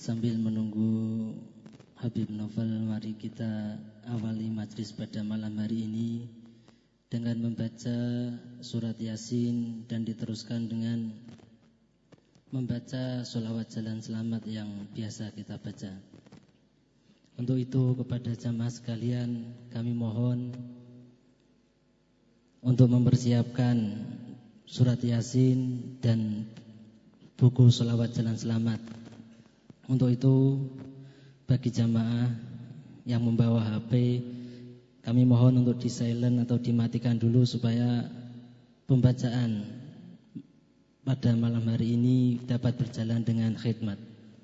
Sambil menunggu Habib Novel, mari kita awali majlis pada malam hari ini dengan membaca surat Yasin dan diteruskan dengan membaca sholawat jalan selamat yang biasa kita baca. Untuk itu kepada jamaah sekalian kami mohon untuk mempersiapkan surat Yasin dan buku sholawat jalan selamat. Untuk itu bagi jamaah yang membawa HP, kami mohon untuk di silent atau dimatikan dulu supaya pembacaan pada malam hari ini dapat berjalan dengan khidmat.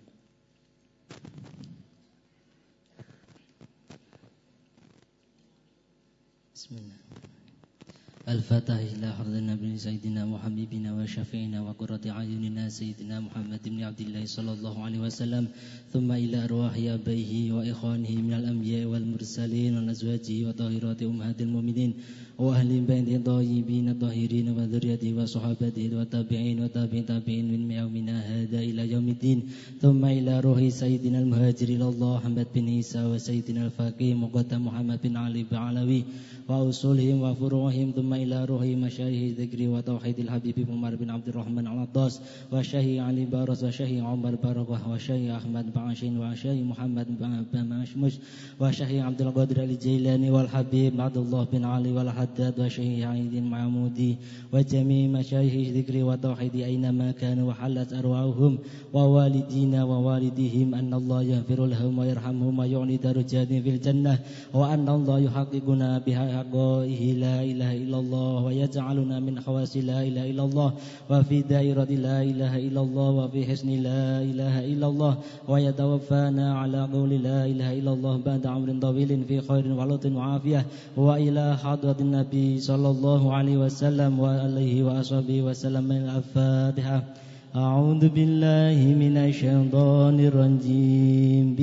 Bismillah. Al-Fatihah ila hadratin Nabi Sayyidina wa Habibina wa Syafi'ina wa Qurrati A'yunina Sayyidina Muhammad ibn Abdillah sallallahu alaihi wasallam, thumma ila arwahi abaihi wa ikhwanihi minal anbiya'i wal mursalin wa azwajihi wa tahirati ummahatil mu'minin wa ahli baiti thayyibin tahirin wa dzurriyyatihi wa sahabatihi wa tabi'in wa tabi'in tabi'in min yaumina hadza ila yaumiddin, thumma ila ruhi Sayyidina al-Muhajirin Allah Muhammad bin Isa wa Sayyidina al-Faqih Muqaddam Muhammad bin Ali Ba'alawi wa usulihim wa furuhim, thumma ila ruhi masyayikh dzikri wa tauhidil Habib Umar bin Abdurrahman Al-Attas wa Syekh Ali Baras wa Syekh Umar Barakah wa Syekh Ahmad Ba'ashin wa Syekh Muhammad bin Mashmush wa Syekh Abdul Qadir Al-Jailani wal Habib Abdullah bin Ali wal Haddad wa Syekh Aidin Mahmudi wa jami' masyayikh dzikri wa tauhidi aina ma kanu wa halat arwahum wa walidina wa walidihim anna Allah yaghfiru lahum wa yarhamhum wa yu'li darajatihim fil jannah wa anna Allah yuhaqqiquna biha haqqaihi la ilaha illallah wa yaj'aluna min khawasi la ilaha illallah wa fi dairati la ilaha illallah wa fi hisni la ilaha illallah wa yatawaffana ala qawli la ilaha illallah ba'da amrin tawilin fi khairin wa lutin wa afiyah wa ila hadratin nabi sallallahu alaihi wasallam wa alihi wa ashabihi wa sallam. Al-Fatihah. A'udzu billahi minasy syaithanir rajim.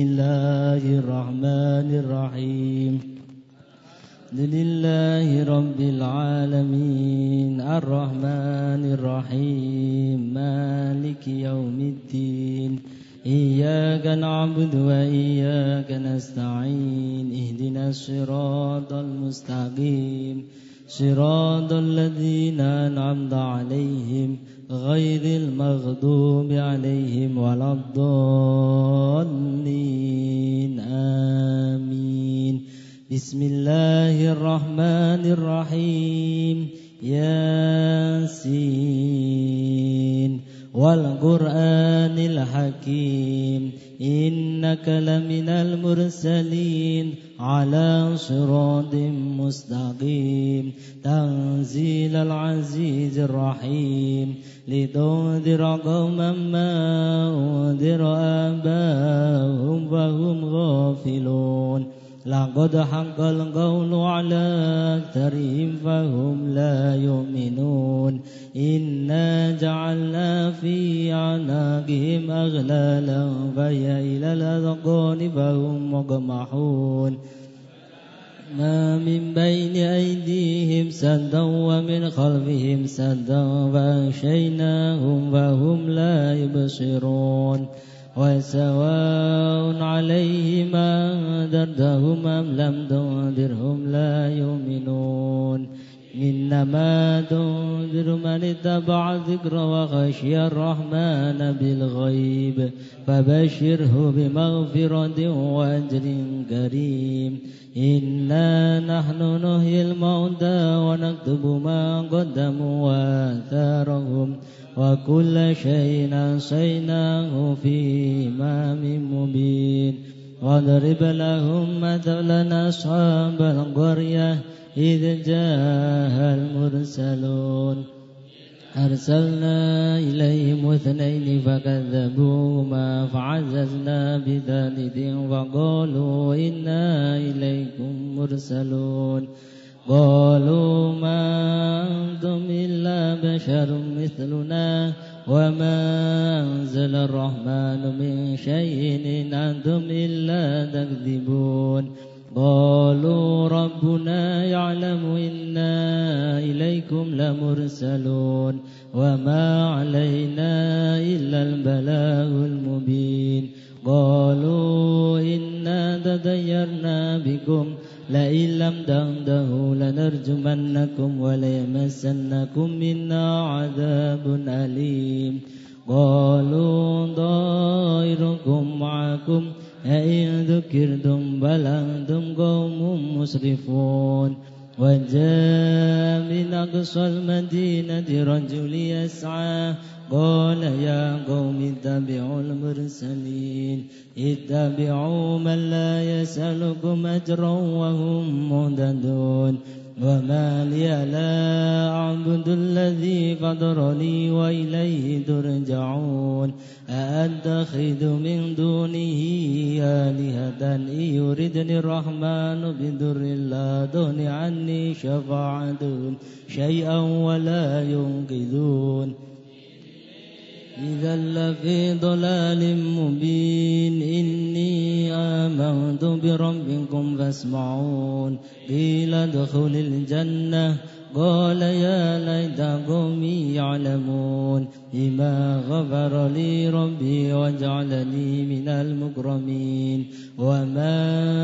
Bismillahirrahmanirrahim. Lillahi rabbil alamin, ar-rahmanir rahim, maliki yaumiddin, iyyaka na'budu wa iyyaka nasta'in, ihdinas siratal mustaqim, siratal ladzina an'amta 'alaihim ghairil maghdubi 'alaihim waladdallin. Amin. Bismillahirrahmanirrahim. Yasin wal Qur'anil Hakim, innaka laminal mursalin ala siratim mustaqim, tanzilal azizir rahim, litundhira qauman ma undhira abahum wa hum ghafilun. Laqad haqqal qawlu ala aktharihim fahum la yu'minun. Inna ja'alna fi a'naqihim aghlalan faya ilal adqani fahum muqmahun. Ma min bayni aydihim saddan wa min khalfihim saddan faghshaynahum fahum la yubsirun. وسواء عليهم أنذرتهم أم لم تنذرهم لا يؤمنون. إنما تنذر من اتبع الذكر وخشي الرحمن بالغيب فبشره بمغفرة وأجر كريم. إنا نحن نحيي الموتى ونكتب ما قدموا وآثارهم وكل شيء أحصيناه في إمام مبين. واضرب لهم مثلا أصحاب القرية إذ جاءها المرسلون أرسلنا إليهم اثنين فكذبوهما فعززنا بثالث فقالوا إنا إليكم مرسلون. قالوا ما أنتم إلا بشر مثلنا وما أنزل الرحمن من شيء إن أنتم إلا تكذبون. قالوا ربنا يعلم إنا إليكم لمرسلون وما علينا إلا البلاغ المبين. ليرجمنكم وليمسنكم منا عذاب أليم قالوا طائركم معكم أئن ذكرتم بل أنتم قوم مسرفون وجاء من أقصى المدينة رجل يسعى قال يا قوم اتبعوا المرسلين اتبعوا من لا يسألكم أجرا وهم مهتدون وما لي لا أعبد الذي فطرني وإليه ترجعون أأتخذ من دونه آلهة إن يردني الرحمن بضر لا تغن عني شفاعتهم شيئا ولا ينقذون إذا لفي ضلال مبين إني آمنت بربكم فاسمعون قيل ادخل الجنة قال يا ليت قومي يعلمون بما غفر لي ربي وجعلني من المكرمين وما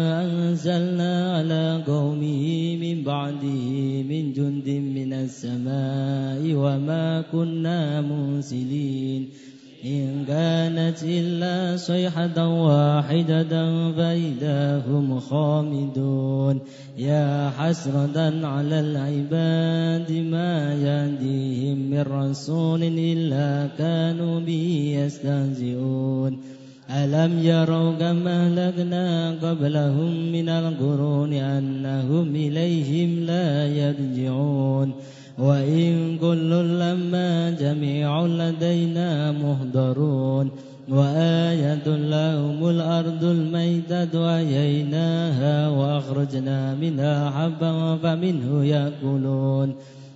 أنزلنا على قومه من بعده من جند من السماء وما كنا منزلين إن كانت إلا صيحة واحدة فإذا هم خامدون يا حسرة على العباد ما يهديهم من رسول إلا كانوا به يستهزئون ألم يروا كما أهلكنا قبلهم من القرون أنهم إليهم لا يرجعون وإن كل لما جميع لدينا محضرون وآية لهم الأرض الميتة أحييناها وأخرجنا منها حبا فمنه يأكلون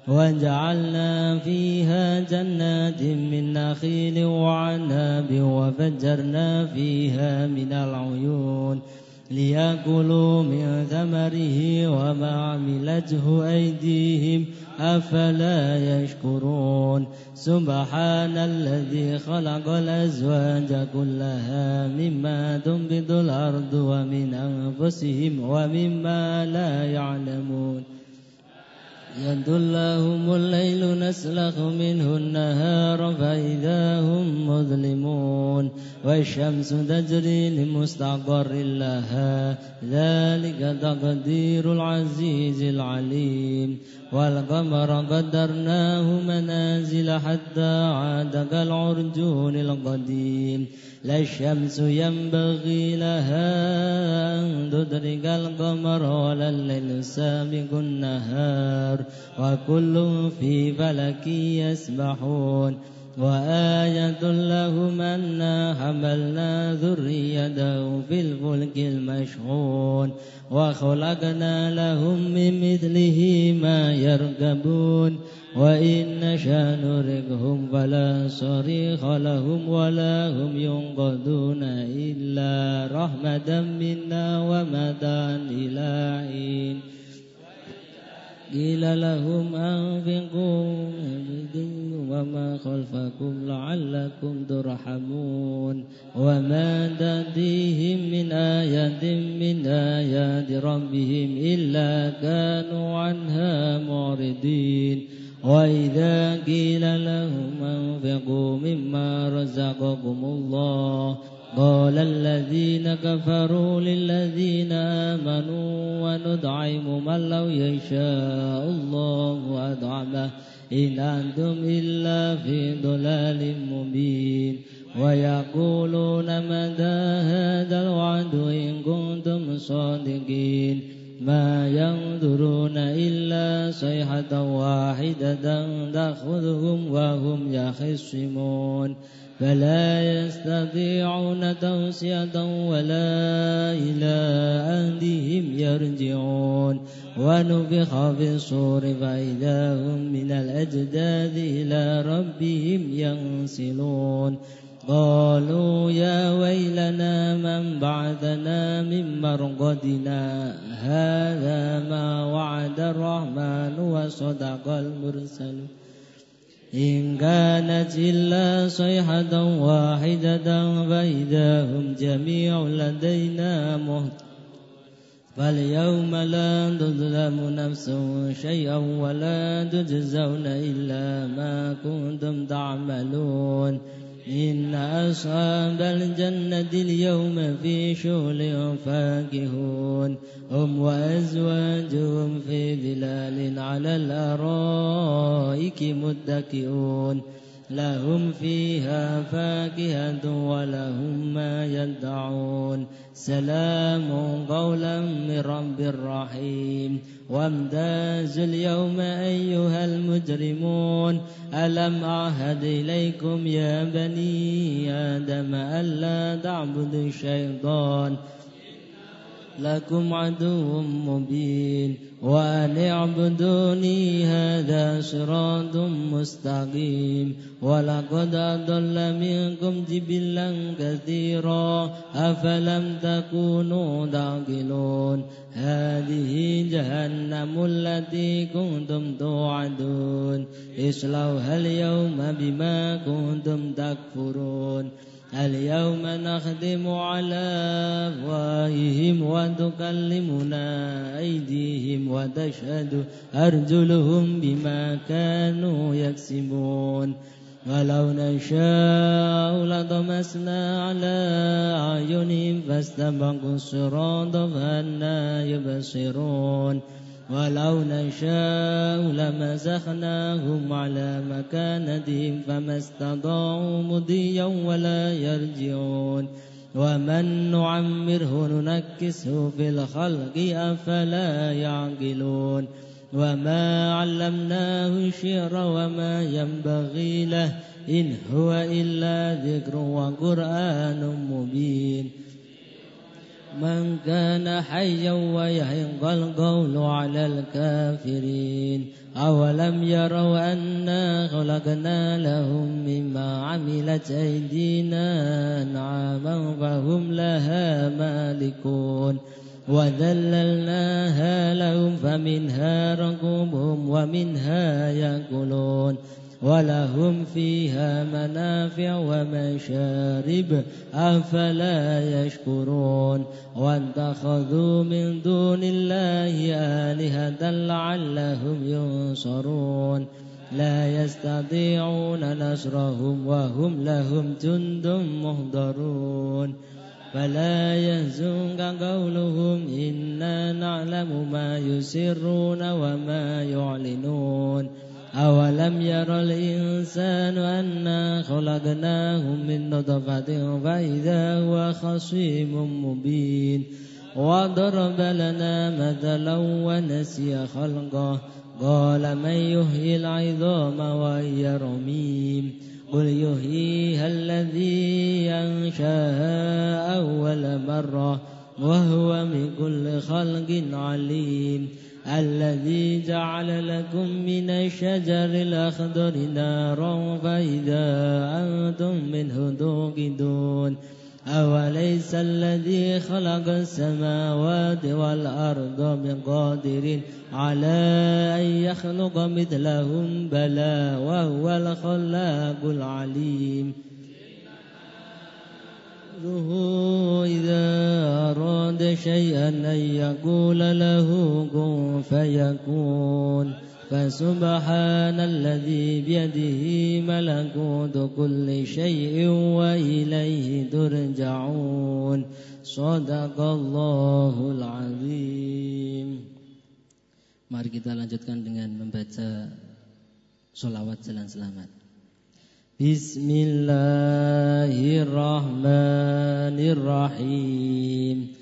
وجعلنا فيها جنات من نخيل وعناب وفجرنا فيها من العيون ليأكلوا من ثمره وما عملته أيديهم أفلا يشكرون سبحان الذي خلق الأزواج كلها مما تنبت الأرض ومن أنفسهم ومما لا يعلمون يدلهم الليل نسلخ منه النهار فإذا هم مظلمون والشمس تجري لمستقر لها ذلك تقدير العزيز العليم والقمر قدرناه منازل حتى عاد كالعرجون القديم لا الشمس ينبغي لها أن تدرك القمر ولا الليل سابق النهار وكل في فلك يسبحون وآية لهم أنا حملنا ذريته في الفلك المشحون وخلقنا لهم من مثله ما يركبون وإن نشأ نرقهم فلا صريخ لهم ولا هم ينقذون إلا رحمة منا ومتاعا إلى حين قيل لهم أنفقوا وما خلفكم لعلكم ترحمون وما تأتيهم من آية من آيات ربهم إلا كانوا عنها معرضين وإذا قيل لهم أنفقوا مما رزقكم الله قال الذين كفروا للذين آمنوا وندعم من لو يشاء الله أدعمه إن أنتم إلا في ضلال مبين ويقولون متى هذا الوعد إن كنتم صادقين ما ينظرون إلا صيحة واحدة تأخذهم وهم يخصمون فلا يستطيعون توصية ولا إلى أهلهم يرجعون ونفخ في الصور فإذا هم من الأجداث إلى ربهم ينسلون قالوا يا ويلنا من بعثنا من مرقدنا هذا ما وعد الرحمن وصدق المرسلون إن كانت إلا صيحة واحدة فإذا هم جميع لدينا فاليوم لا تظلم نفس شيئا ولا تجزون إلا ما كنتم تعملون إن أصحاب الجنة اليوم في شغل فاكهون هم وأزواجهم في ظلال على الأرائك متكئون لهم فيها فاكهة ولهم ما يدعون سلام قولا من رب رحيم وامتازوا اليوم أيها المجرمون ألم أعهد إليكم يا بني آدم ألا تعبدوا الشيطان لكم عدو مبين وأن اعبدوني هذا صراط مستقيم ولقد أضل منكم جبلا كثيرا أفلم تكونوا تعقلون هذه جهنم التي كنتم توعدون اصلوها اليوم بما كنتم تكفرون اليوم نختم على أفواههم وتكلمنا أيديهم وتشهد أرجلهم بما كانوا يكسبون ولو نشاء لطمسنا على أعينهم فاستبقوا الصراط فأنى يبصرون ولو نشاء لمسخناهم على مكانتهم فما استطاعوا مضيا ولا يرجعون ومن نعمره ننكسه في الخلق أفلا يعقلون وما علمناه الشعر وما ينبغي له إن هو إلا ذكر وقرآن مبين من كان حيا ويحق القول على الكافرين أولم يروا أنا خلقنا لهم مما عملت أيدينا أنعاما فهم لها مالكون وذللناها لهم فمنها ركوبهم ومنها يأكلون ولهم فيها منافع ومشارب أفلا يشكرون واتخذوا من دون الله آلهة لعلهم ينصرون لا يستطيعون نصرهم وهم لهم جند محضرون فلا يحزنك قولهم إنا نعلم ما يسرون وما يعلنون أولم ير الإنسان أنا خلقناه من نطفة فإذا هو خصيم مبين وضرب لنا مثلا ونسي خلقه قال من يحيي العظام وهي رميم قل يحييها الذي أنشأها أول مرة وهو من كل خلق عليم الذي جعل لكم من الشجر الأخضر نارا فإذا أنتم منه توقدون أوليس الذي خلق السماوات والأرض بقادر على أن يخلق مثلهم بلى وهو الخلاق العليم إذا أراد شيئا أن يقول له كن فيكون فسبحان الذي بيده ملكوت كل شيء وإليه ترجعون صدق Allahul Azim. Mari kita lanjutkan dengan membaca sholawat jalan selamat. Bismillahirrahmanirrahim.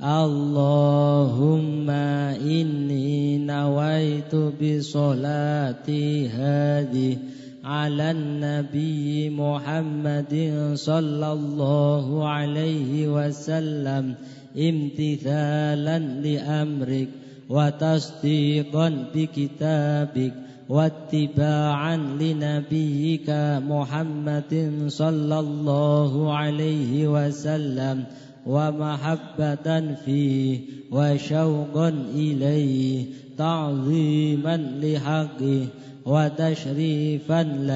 Allahumma inni nawaitu bi sholati hadhi ala nabi Muhammadin sallallahu alaihi wasallam imtithalan li amrik wa tasdiqan bi kitabik wattiba'an li nabiyyika Muhammadin sallallahu alaihi wasallam wa mahabbatan fihi wa syauqan ilaihi ta'ziman li haqqi wa tashrifan lah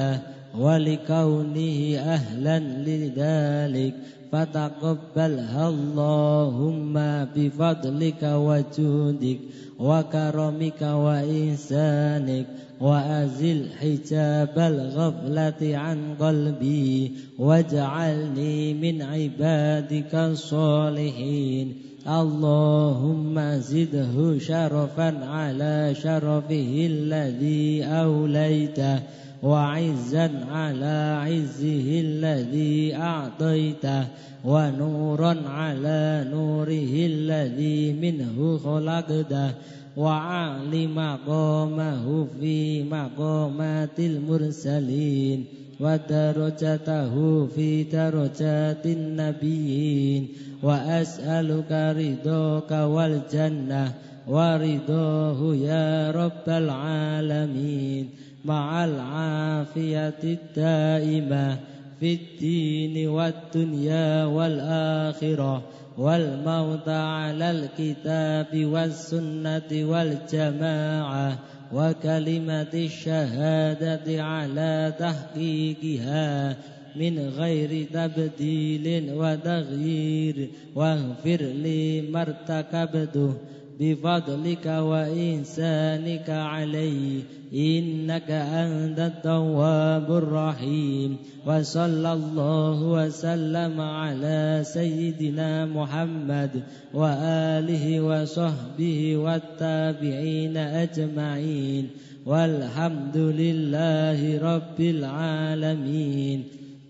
ولكونه أهلا لذلك، فتقبلها اللهم بفضلك وجودك وكرمك وإحسانك، وأزل حجاب الغفلة عن قلبي، واجعلني من عبادك الصالحين. اللهم زده شرفا على شرفه الذي أوليته، وعزا على عزه الذي أعطيته، ونورا على نوره الذي منه خلقته، وأعل مقامه في مقامات المرسلين، ودرجته في درجات النبيين. وأسألك رضاك والجنة ورضاه يا رب العالمين، مع العافية الدائمة في الدين والدنيا والآخرة، والموت على الكتاب والسنة والجماعة، وكلمة الشهادة على تحقيقها من غير تبديل وتغيير. واغفر لي ما ارتكبته بفضلك وإحسانك علي، إنك أنت التواب الرحيم. وصلى الله وسلم على سيدنا محمد وآله وصحبه والتابعين أجمعين، والحمد لله رب العالمين.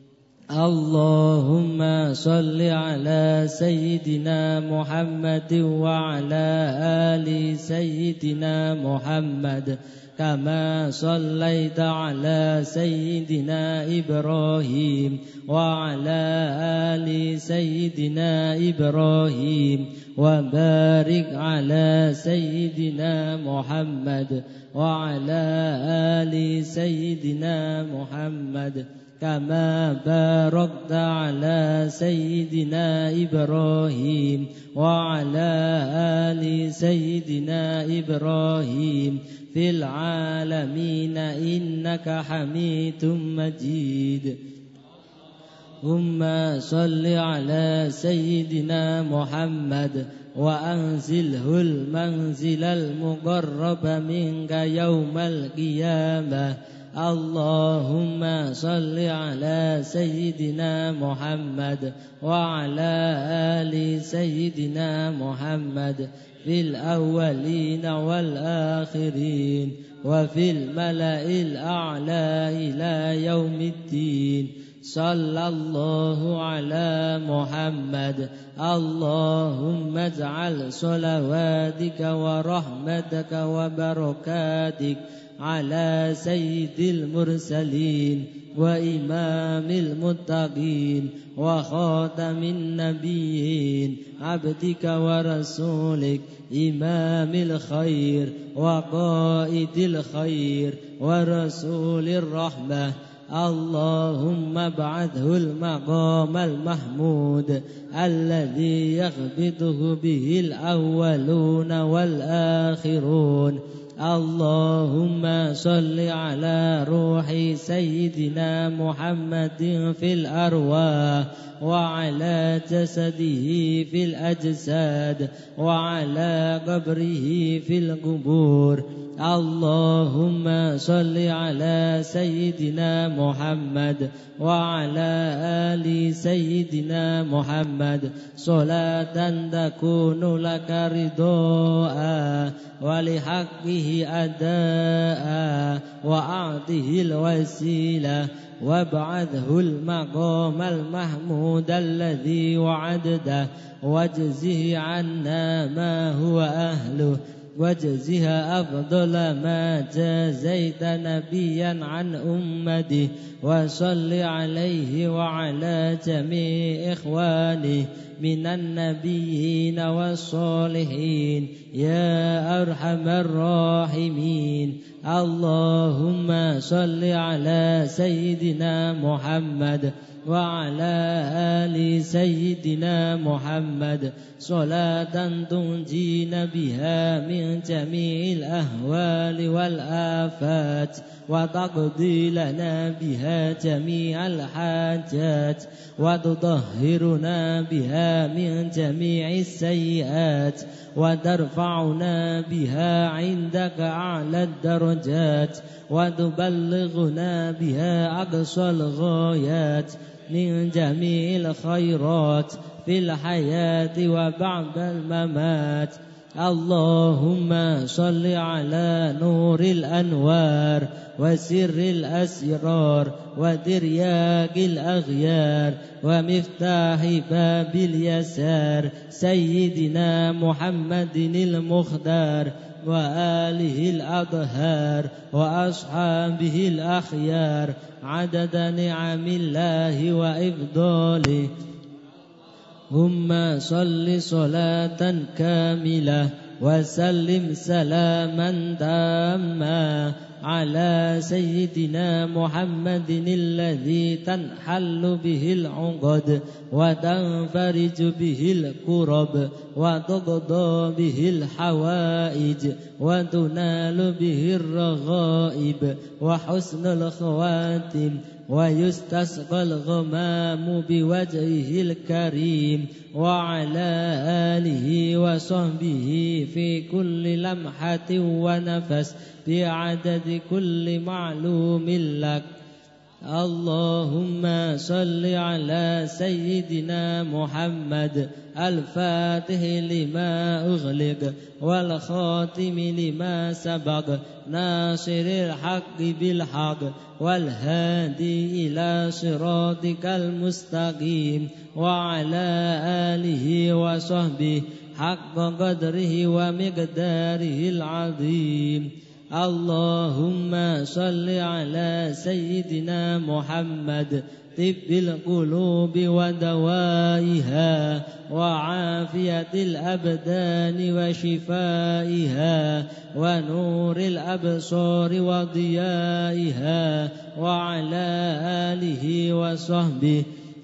اللهم صل على سيدنا محمد وعلى آل سيدنا محمد، كما صليت على سيدنا إبراهيم وعلى آل سيدنا إبراهيم، وبارك على سيدنا محمد وعلى آل سيدنا محمد، كما باركت على سيدنا إبراهيم وعلى آل سيدنا إبراهيم في العالمين إنك حميد مجيد. ثم صل على سيدنا محمد وأنزله المنزل المقرب منك يوم القيامة. اللهم صل على سيدنا محمد وعلى آل سيدنا محمد في الأولين والآخرين، وفي الملأ الأعلى إلى يوم الدين. صلى الله على محمد. اللهم اجعل صلواتك ورحمتك وبركاتك على سيد المرسلين وإمام المتقين وخاتم النبيين، عبدك ورسولك، إمام الخير وقائد الخير ورسول الرحمة. اللهم ابعثه المقام المحمود الذي يغبطه به الأولون والآخرون. اللهم صل على روح سيدنا محمد في الأرواح، وعلى جسده في الأجساد، وعلى قبره في القبور. اللهم صل على سيدنا محمد وعلى آل سيدنا محمد صلاة تكون لك رضاء ولحقه أداء، وأعطه الوسيلة وابعثه المقام المحمود الذي وعدته، واجزه عنا ما هو أهله، واجزها أفضل ما جازيت نبيا عن أمته. وصل عليه وعلى جميع إخوانه من النبيين والصالحين يا أرحم الراحمين. اللهم صل على سيدنا محمد وعلى آل سيدنا محمد صلاة تنجينا بها من جميع الأهوال والآفات وتقضي لنا بها جميع الحاجات وتطهرنا بها من جميع السيئات وترفعنا بها عندك أعلى الدرجات وتبلغنا بها أقصى الغايات من جميع الخيرات في الحياة وبعد الممات. اللهم صل على نور الأنوار وسر الأسرار وترياق الأغيار ومفتاح باب اليسار سيدنا محمد المختار وآله الأطهار وأصحابه الأخيار عدد نعم الله وإفضاله. ثم صل صلاة كاملة وسلم سلاما تاما على سيدنا محمد الذي تنحل به العقد وتنفرج به الكرب وتقضى به الحوائج وتنال به الرغائب وحسن الخواتم ويستسقى الغمام بوجهه الكريم وعلى آله وصحبه في كل لمحة ونفس بعدد كل معلوم لك. اللهم صل على سيدنا محمد الفاتح لما أغلق والخاتم لما سبق ناصر الحق بالحق والهادي إلى صراطك المستقيم وعلى آله وصحبه حق قدره ومقداره العظيم. اللهم صل على سيدنا محمد طب القلوب ودوائها وعافية الأبدان وشفائها ونور الأبصار وضيائها وعلى آله وصحبه.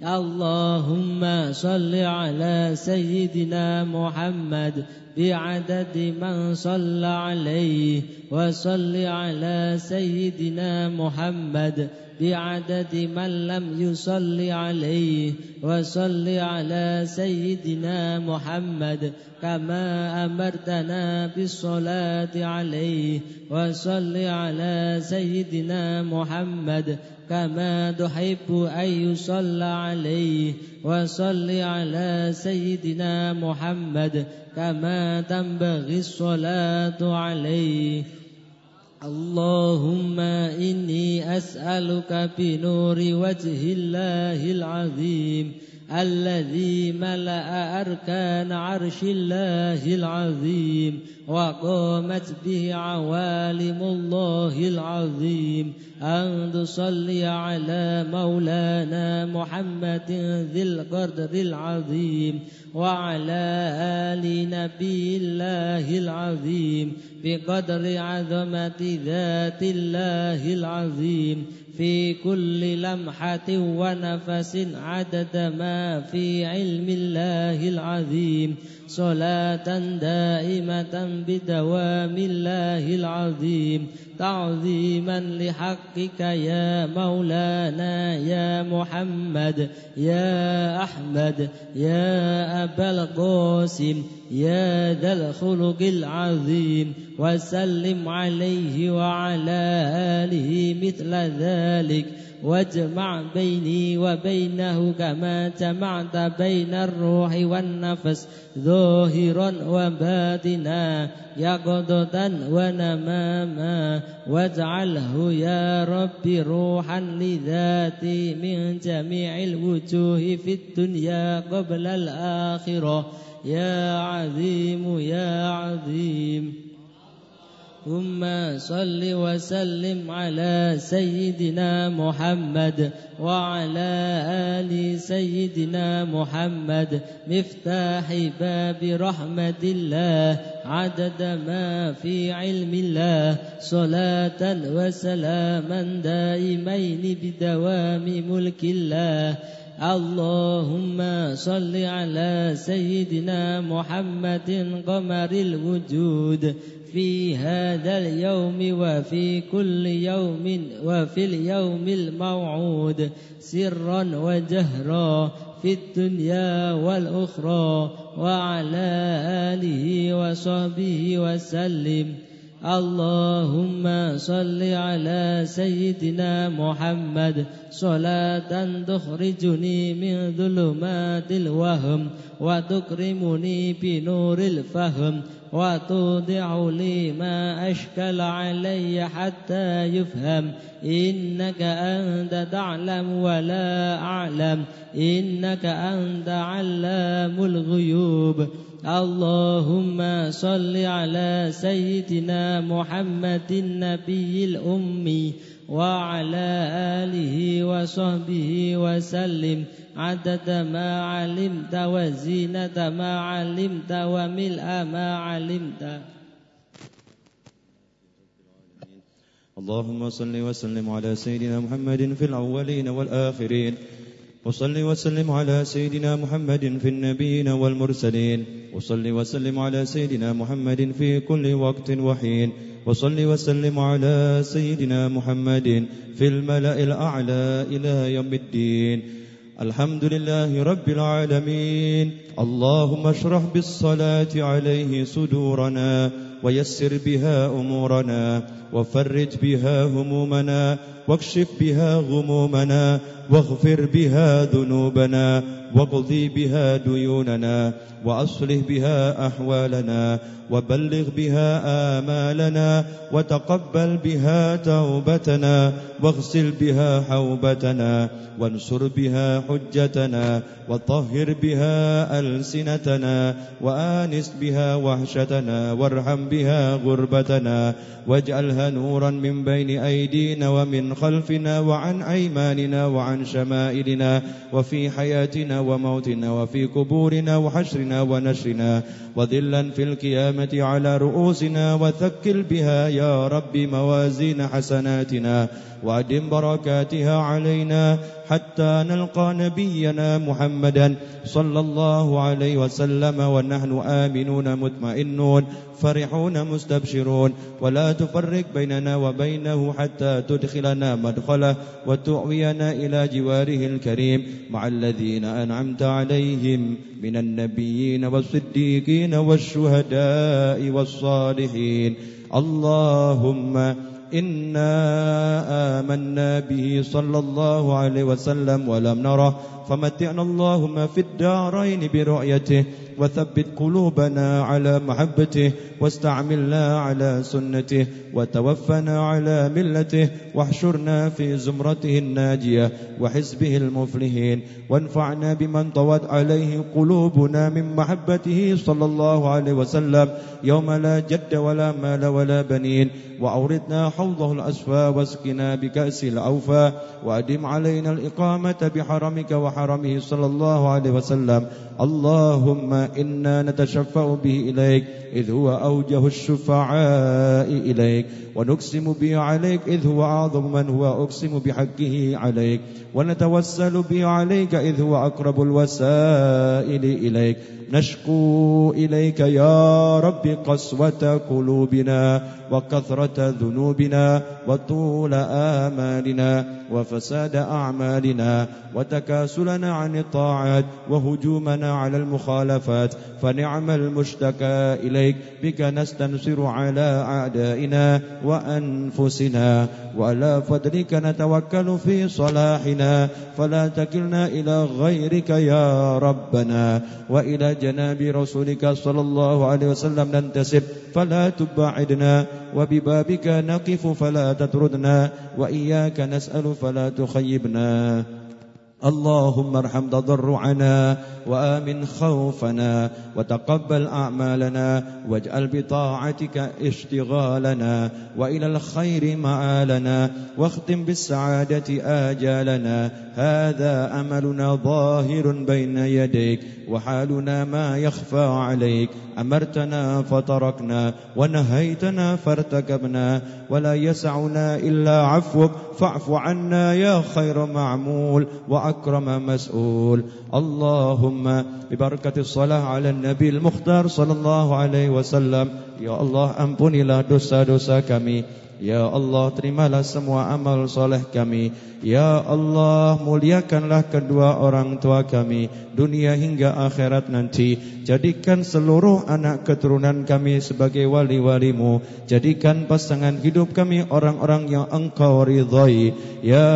اللهم صل على سيدنا محمد بعدد من صلى عليه وصل على سيدنا محمد بعدد من لم يصل عليه وصل على سيدنا محمد كما أمرتنا بالصلاة عليه وصل على سيدنا محمد كما تحب أن يصلى عليه وصل على سيدنا محمد كما تنبغي الصلاة عليه. اللهم إني أسألك بنور وجه الله العظيم الذي ملأ أركان عرش الله العظيم وقامت به عوالم الله العظيم أن تصلي على مولانا محمد ذي القدر العظيم وعلى آل نبي الله العظيم بقدر عظمة ذات الله العظيم في كل لمحة ونفس عدد ما في علم الله العظيم صلاة دائمة بدوام الله العظيم تعظيما لحقك يا مولانا يا محمد يا أحمد يا أبا القاسم يا ذا الخلق العظيم وسلم عليه وعلى آله مثل ذلك واجمع بيني وبينه كما جمعت بين الروح والنفس ظاهرا وباطنا يقظة ونماما واجعله يا رب روحا لذاتي من جميع الوجوه في الدنيا قبل الآخرة يا عظيم يا عظيم. اللهم صل وسلم على سيدنا محمد وعلى آل سيدنا محمد مفتاح باب رحمة الله عدد ما في علم الله صلاة وسلاما دائمين بدوام ملك الله. اللهم صل على سيدنا محمد قمر الوجود في هذا اليوم وفي كل يوم وفي اليوم الموعود سرا وجهرا في الدنيا والأخرى وعلى آله وصحبه وسلم. اللهم صل على سيدنا محمد صلاة تخرجني من ظلمات الوهم وتكرمني بنور الفهم وتوضع لي ما أشكل علي حتى يفهم. إنك أنت تعلم ولا أعلم، إنك أنت علام الغيوب. اللهم صل على سيدنا محمد النبي الأمي وعلى آله وصحبه وسلم عدد ما علمت وزينة ما علمت وملء ما علمت. اللهم صل وسلم على سيدنا محمد في الأولين والآخرين، وصل وسلم على سيدنا محمد في النبيين والمرسلين، وصل وسلم على سيدنا محمد في كل وقت وحين، وصل وسلم على سيدنا محمد في الملأ الأعلى إلى يوم الدين. الحمد لله رب العالمين. اللهم اشرح بالصلاة عليه صدورنا ويسر بها أمورنا وفرج بها همومنا واكشف بها غمومنا واغفر بها ذنوبنا واقضي بها ديوننا وأصلح بها أحوالنا وبلغ بها آمالنا وتقبل بها توبتنا واغسل بها حوبتنا وانصر بها حجتنا وطهر بها ألسنتنا وآنس بها وحشتنا وارحم بها غربتنا واجعلها نورا من بين أيدينا ومن خلفنا وعن أيماننا وعن شمائلنا وفي حياتنا وموتنا وفي قبورنا وحشرنا ونشرنا وذلا في القيامة على رؤوسنا وثقل بها يا رب موازين حسناتنا وأدم بركاتها علينا حتى نلقى نبينا محمدا صلى الله عليه وسلم ونحن آمنون مطمئنون فرحون مستبشرون، ولا تفرق بيننا وبينه حتى تدخلنا مدخله وتؤوينا إلى جواره الكريم مع الذين أنعمت عليهم من النبيين والصديقين والشهداء والصالحين. اللهم إنا آمنا به صلى الله عليه وسلم ولم نره، فمتعنا اللهم في الدارين برؤيته وثبت قلوبنا على محبته واستعملنا على سنته وتوفنا على ملته واحشرنا في زمرته الناجية وحزبه المفلحين، وانفعنا بمن طوت عليه قلوبنا من محبته صلى الله عليه وسلم يوم لا جد ولا مال ولا بنين، وأوردنا حوضه الأصفى واسقنا بكأس الأوفى، وأدم علينا الإقامة بحرمك وحرمه صلى الله عليه وسلم. اللهم إنا نتشفع به إليك إذ هو أوجه الشفعاء إليك، ونقسم به عليك إذ هو أعظم من هو أقسم بحقه عليك، ونتوسل به عليك إذ هو أقرب الوسائل إليك. نشكو إليك يا رب قسوة قلوبنا وكثرة ذنوبنا وطول آمالنا وفساد أعمالنا وتكاسلنا عن الطاعات وهجومنا على المخالفات، فنعم المشتكى إليك، بك نستنصر على أعدائنا وأنفسنا، وعلى فضلك نتوكل في صلاحنا، فلا تكلنا إلى غيرك يا ربنا، وإلى جناب رسولك صلى الله عليه وسلم ننتسب فلا تبعدنا، وببابك نقف فلا تطردنا، وإياك نسأل فلا تخيبنا. اللهم ارحم تضرعنا وآمن خوفنا وتقبل أعمالنا واجعل بطاعتك اشتغالنا وإلى الخير معالنا واختم بالسعادة آجالنا. هذا أملنا ظاهر بين يديك وحالنا ما يخفى عليك. أمرتنا فتركنا ونهيتنا فارتكبنا ولا يسعنا إلا عفوك فاعف عنا يا خير معمول وأكرم مسؤول. اللهم ببركة الصلاة على النبي المختار صلى الله عليه وسلم. Ya Allah, ampunilah dosa-dosa kami. Ya Allah, terimalah semua amal soleh kami. Ya Allah, muliakanlah kedua orang tua kami, dunia hingga akhirat nanti. Jadikan seluruh anak keturunan kami sebagai wali-walimu. Jadikan pasangan hidup kami orang-orang yang Engkau ridhai. Ya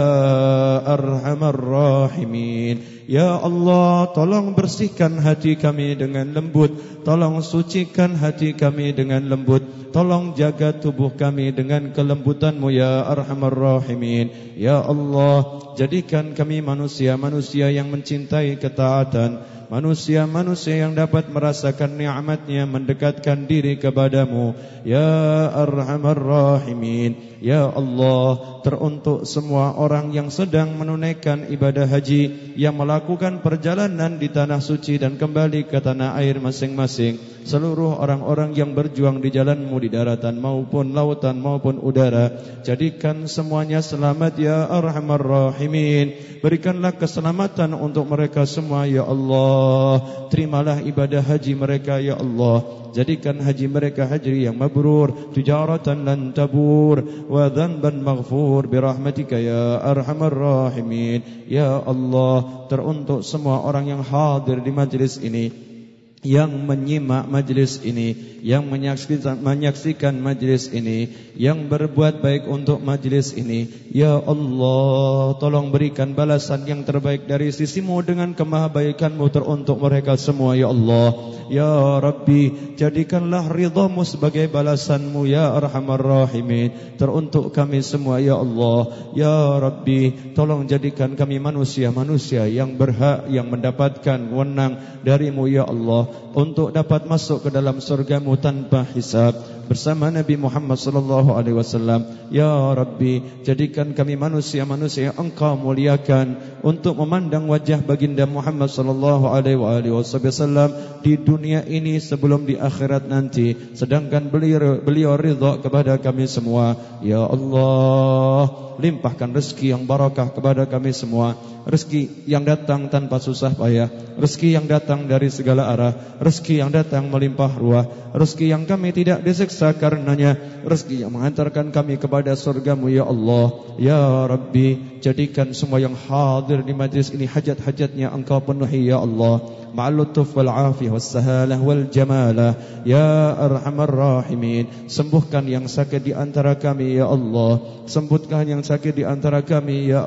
Arhamar Rahimin. Ya Allah, tolong bersihkan hati kami dengan lembut. Tolong sucikan hati kami dengan lembut. Tolong jaga tubuh kami dengan kelembutan-Mu ya Arhamar Rahimin. Ya Allah, jadikan kami manusia-manusia yang mencintai ketaatan, manusia-manusia yang dapat merasakan nikmat-Nya, mendekatkan diri kepadamu ya Arhamar Rahimin. Ya Allah, teruntuk semua orang yang sedang menunaikan ibadah haji, yang melakukan perjalanan di tanah suci dan kembali ke tanah air masing-masing, seluruh orang-orang yang berjuang di jalan-Mu di daratan maupun lautan maupun udara, jadikan semuanya selamat ya Arhamar Rahimin. Berikanlah keselamatan untuk mereka semua ya Allah. Terimalah ibadah haji mereka ya Allah. Jadikan haji mereka haji yang mabrur, tijaratan lan tabur, wa dhanban maghfur birahmatika ya Arhamar Rahimin. Ya Allah, teruntuk semua orang yang hadir di majlis ini, yang menyimak majlis ini, yang menyaksikan majlis ini, yang berbuat baik untuk majlis ini, ya Allah, tolong berikan balasan yang terbaik dari sisi-Mu dengan kemahabaikan-Mu teruntuk mereka semua ya Allah. Ya Rabbi, jadikanlah ridha-Mu sebagai balasan-Mu ya Arhamar Rahimin teruntuk kami semua ya Allah. Ya Rabbi, tolong jadikan kami manusia-manusia yang berhak, yang mendapatkan wewenang dari-Mu ya Allah, untuk dapat masuk ke dalam surga-Mu tanpa hisab bersama Nabi Muhammad sallallahu alaihi wasallam. Ya Rabbi, jadikan kami manusia-manusia yang Engkau muliakan untuk memandang wajah baginda Muhammad sallallahu alaihi wasallam di dunia ini sebelum di akhirat nanti, sedangkan beliau ridha kepada kami semua. Ya Allah, limpahkan rezeki yang barakah kepada kami semua, rezeki yang datang tanpa susah payah, rezeki yang datang dari segala arah, rezeki yang datang melimpah ruah, rezeki yang kami tidak disiksa karenanya, rezeki yang mengantarkan kami kepada surga-Mu ya Allah. Ya Rabbi, jadikan semua yang hadir di majlis ini hajat-hajatnya Engkau penuhi ya Allah, ma'al lutuf wal afiyah was sahalah wal jamalah ya Arhamar Rahimin. Sembuhkan yang sakit di antara kami ya Allah, sembuhkan yang sakit di antara kami ya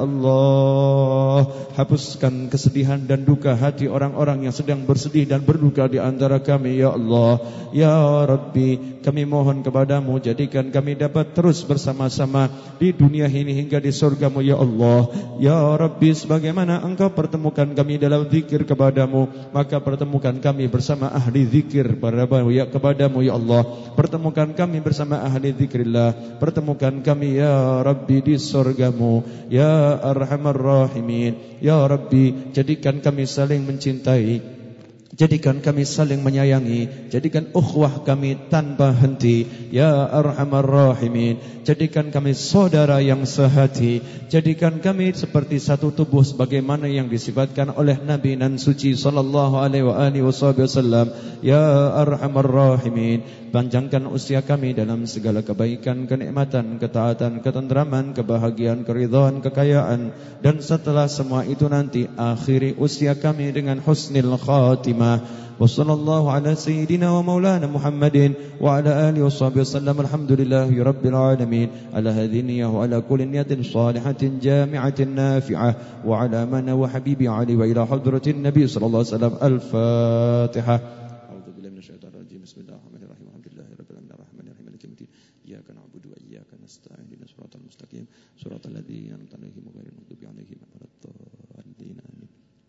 Allah. Hapuskan kesedihan dan duka hati orang-orang yang sedang bersedih dan berduka di antara kami ya Allah. Ya Rabbi, kami mohon kepadamu, jadikan kami dapat terus bersama-sama di dunia ini hingga di surga-Mu ya Allah. Ya Rabbi, sebagaimana Engkau pertemukan kami dalam zikir kepadamu, maka pertemukan kami bersama ahli zikir kepadamu ya Allah. Pertemukan kami bersama ahli zikrillah, pertemukan kami ya Rabbi di surga-Mu ya Arhamar Rahimin. Ya Rabbi, jadikan kami saling mencintai, jadikan kami saling menyayangi, jadikan ukhuwah kami tanpa henti ya Arhamar Rahimin. Jadikan kami saudara yang sehati, jadikan kami seperti satu tubuh sebagaimana yang disifatkan oleh Nabi nan suci sallallahu alaihi wasallam ya Arhamar Rahimin. Panjangkan usia kami dalam segala kebaikan, kenikmatan, ketaatan, ketenteraman, kebahagiaan, keridhaan, kekayaan, dan setelah semua itu nanti akhiri usia kami dengan husnul khatimah. Wa sallallahu ala sayyidina wa maulana Muhammadin wa ala alihi washabihi wasallam. Alhamdulillahi rabbil alamin ala hadhihi niyyah wa ala kulli niyatin salihatin jami'atin nafi'ah wa ala man wa habibi ali wa ila hadratin nabi sallallahu alaihi wasallam. Al-Fatihah. A'udzu billahi minasyaitonir rajim. Bismillahirrahmanirrahim. Alhamdulillahirabbil alamin arrahmanirrahim maliki yaumiddin. Iyyaka na'budu wa iyyaka nasta'in. nasta'in ihdinas siratal mustaqim siratal ladzina an'amta 'alaihim ghairil maghdubi 'alaihim waladdallin. Amin.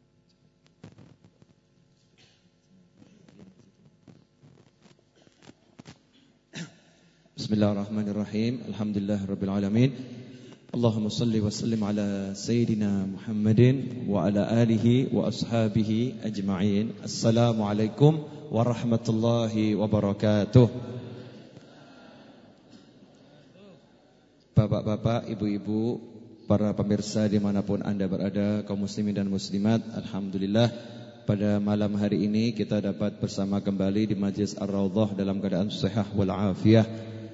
Bismillahirrahmanirrahim. Alhamdulillahirabbil alamin. Allahumma salli wa sallim ala sayyidina Muhammadin wa ala alihi wa ashabihi ajma'in. Assalamualaikum warahmatullahi wabarakatuh. Bapak-bapak, ibu-ibu, para pemirsa dimanapun Anda berada, kaum muslimin dan muslimat, alhamdulillah pada malam hari ini kita dapat bersama kembali di Majlis Ar-Raudhah dalam keadaan sehat wal afiyah.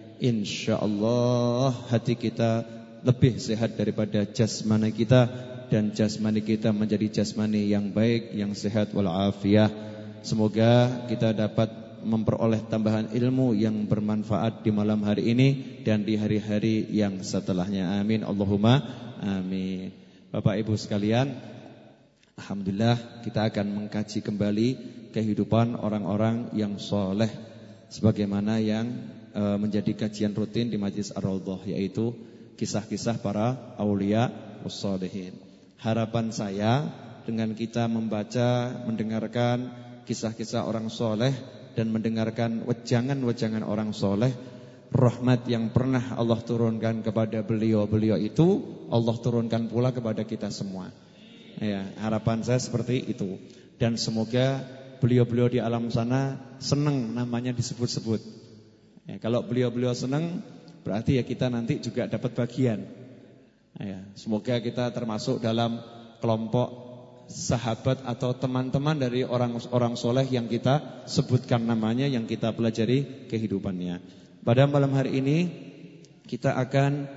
InsyaAllah hati kita lebih sehat daripada jasmani kita, dan jasmani kita menjadi jasmani yang baik, yang sehat wal afiyah. Semoga kita dapat memperoleh tambahan ilmu yang bermanfaat di malam hari ini dan di hari-hari yang setelahnya. Amin Allahumma amin. Bapak Ibu sekalian, alhamdulillah kita akan mengkaji kembali kehidupan orang-orang yang soleh sebagaimana yang menjadi kajian rutin di Majlis Ar-Raudhah, yaitu kisah-kisah para aulia wassalihin. Harapan saya dengan kita membaca, mendengarkan kisah-kisah orang soleh dan mendengarkan wejangan-wejangan orang soleh, rahmat yang pernah Allah turunkan kepada beliau-beliau itu Allah turunkan pula kepada kita semua. Ya, harapan saya seperti itu. Dan semoga beliau-beliau di alam sana senang namanya disebut-sebut. Ya, kalau beliau-beliau senang, berarti ya kita nanti juga dapat bagian. Ya, semoga kita termasuk dalam kelompok sahabat atau teman-teman dari orang-orang soleh yang kita sebutkan namanya, yang kita pelajari kehidupannya. Pada malam hari ini kita akan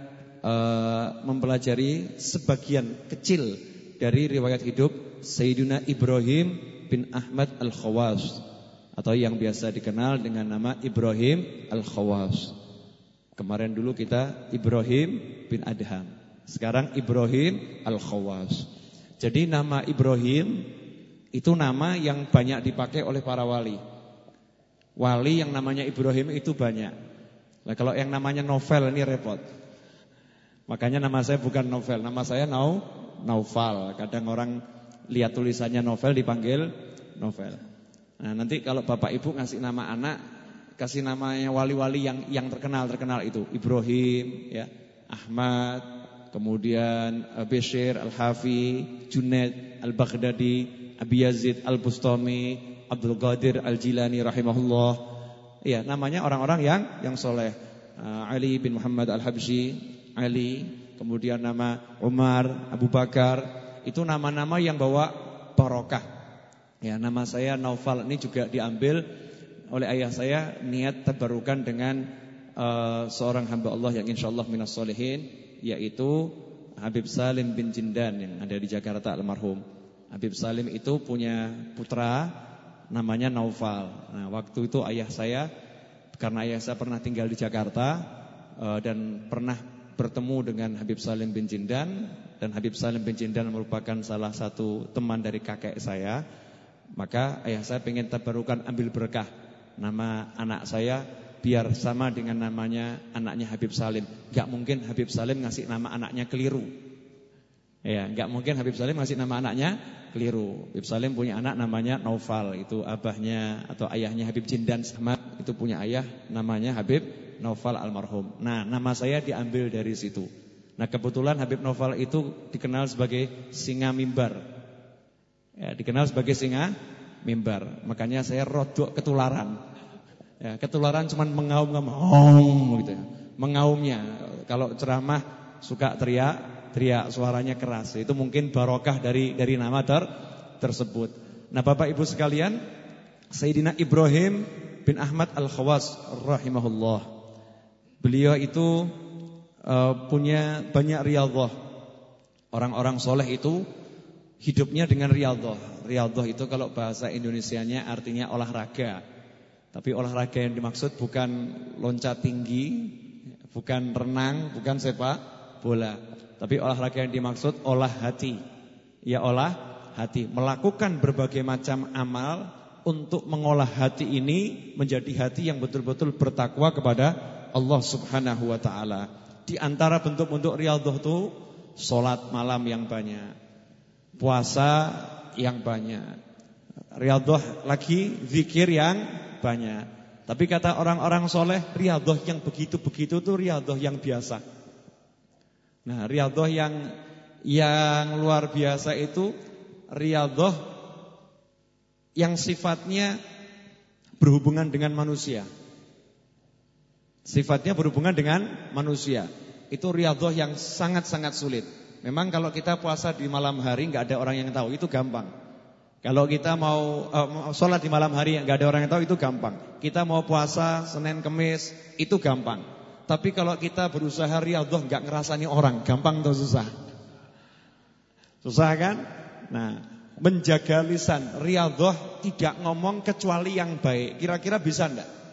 mempelajari sebagian kecil dari riwayat hidup Sayyidina Ibrahim bin Ahmad Al-Khawas, atau yang biasa dikenal dengan nama Ibrahim Al-Khawas. Kemarin dulu kita Ibrahim bin Adham, sekarang Ibrahim Al-Khawas. Jadi nama Ibrahim itu nama yang banyak dipakai oleh para wali. Wali yang namanya Ibrahim itu banyak. Nah, kalau yang namanya Novel ini repot. Makanya nama saya bukan Novel, nama saya Naufal. Kadang orang lihat tulisannya Novel dipanggil Novel. Nah, nanti kalau bapak ibu ngasih nama anak, kasih namanya wali-wali yang terkenal itu. Ibrahim, ya, Ahmad, kemudian Bashir Al-Hafi, Junaid Al-Baghdadi, Abi Yazid Al-Bustami, Abdul Qadir Al-Jilani rahimahullah. Ya, namanya orang-orang yang soleh. Ali bin Muhammad Al-Habsyi, Ali, kemudian nama Umar, Abu Bakar, itu nama-nama yang bawa barokah. Ya, nama saya Naufal ini juga diambil oleh ayah saya, niat tabarukan dengan seorang hamba Allah yang insyaallah minas solihin, yaitu Habib Salim bin Jindan yang ada di Jakarta, almarhum. Habib Salim itu punya putra namanya Naufal. Nah, waktu itu ayah saya, karena ayah saya pernah tinggal di Jakarta dan pernah bertemu dengan Habib Salim bin Jindan, dan Habib Salim bin Jindan merupakan salah satu teman dari kakek saya. Maka ayah saya pengen tabarukan, ambil berkah nama anak saya biar sama dengan namanya anaknya Habib Salim. Gak mungkin Habib Salim ngasih nama anaknya keliru. Ya, gak mungkin Habib Salim ngasih nama anaknya keliru. Habib Salim punya anak namanya Naufal, itu abahnya atau ayahnya Habib Jindan Ahmad, itu punya ayah namanya Habib Naufal almarhum. Nah, nama saya diambil dari situ. Nah, kebetulan Habib Naufal itu dikenal sebagai singa mimbar. Ya, dikenal sebagai singa mimbar. Makanya saya rodok ketularan. Ya, ketularan cuman mengaum gitu ya. Mengaumnya. Kalau ceramah suka teriak, suaranya keras. Itu mungkin barokah dari nama tersebut. Nah, Bapak Ibu sekalian, Sayyidina Ibrahim bin Ahmad Al-Khawas rahimahullah. Beliau itu punya banyak riyadhah. Orang-orang soleh itu hidupnya dengan riyadhah. Riyadhah itu kalau bahasa Indonesianya artinya olahraga. Tapi olahraga yang dimaksud bukan loncat tinggi, bukan renang, bukan sepak bola. Tapi olahraga yang dimaksud olah hati. Ya, olah hati, melakukan berbagai macam amal untuk mengolah hati ini menjadi hati yang betul-betul bertakwa kepada Allah Subhanahu wa taala. Di antara bentuk-bentuk riyadhah itu salat malam yang banyak, puasa yang banyak, riyadhah lagi zikir yang banyak. Tapi kata orang-orang soleh, riyadhah yang begitu-begitu itu riyadhah yang biasa. Nah, riyadhah yang luar biasa itu riyadhah yang sifatnya berhubungan dengan manusia. Sifatnya berhubungan dengan manusia. Itu riyadhah yang sangat-sangat sulit. Memang kalau kita puasa di malam hari enggak ada orang yang tahu, itu gampang. Kalau kita mau sholat di malam hari enggak ada orang yang tahu, itu gampang. Kita mau puasa Senin Kemis, itu gampang. Tapi kalau kita berusaha riyadhah enggak ngerasani orang, gampang atau susah? Susah kan? Nah, menjaga lisan, riyadhah tidak ngomong kecuali yang baik. Kira-kira bisa enggak?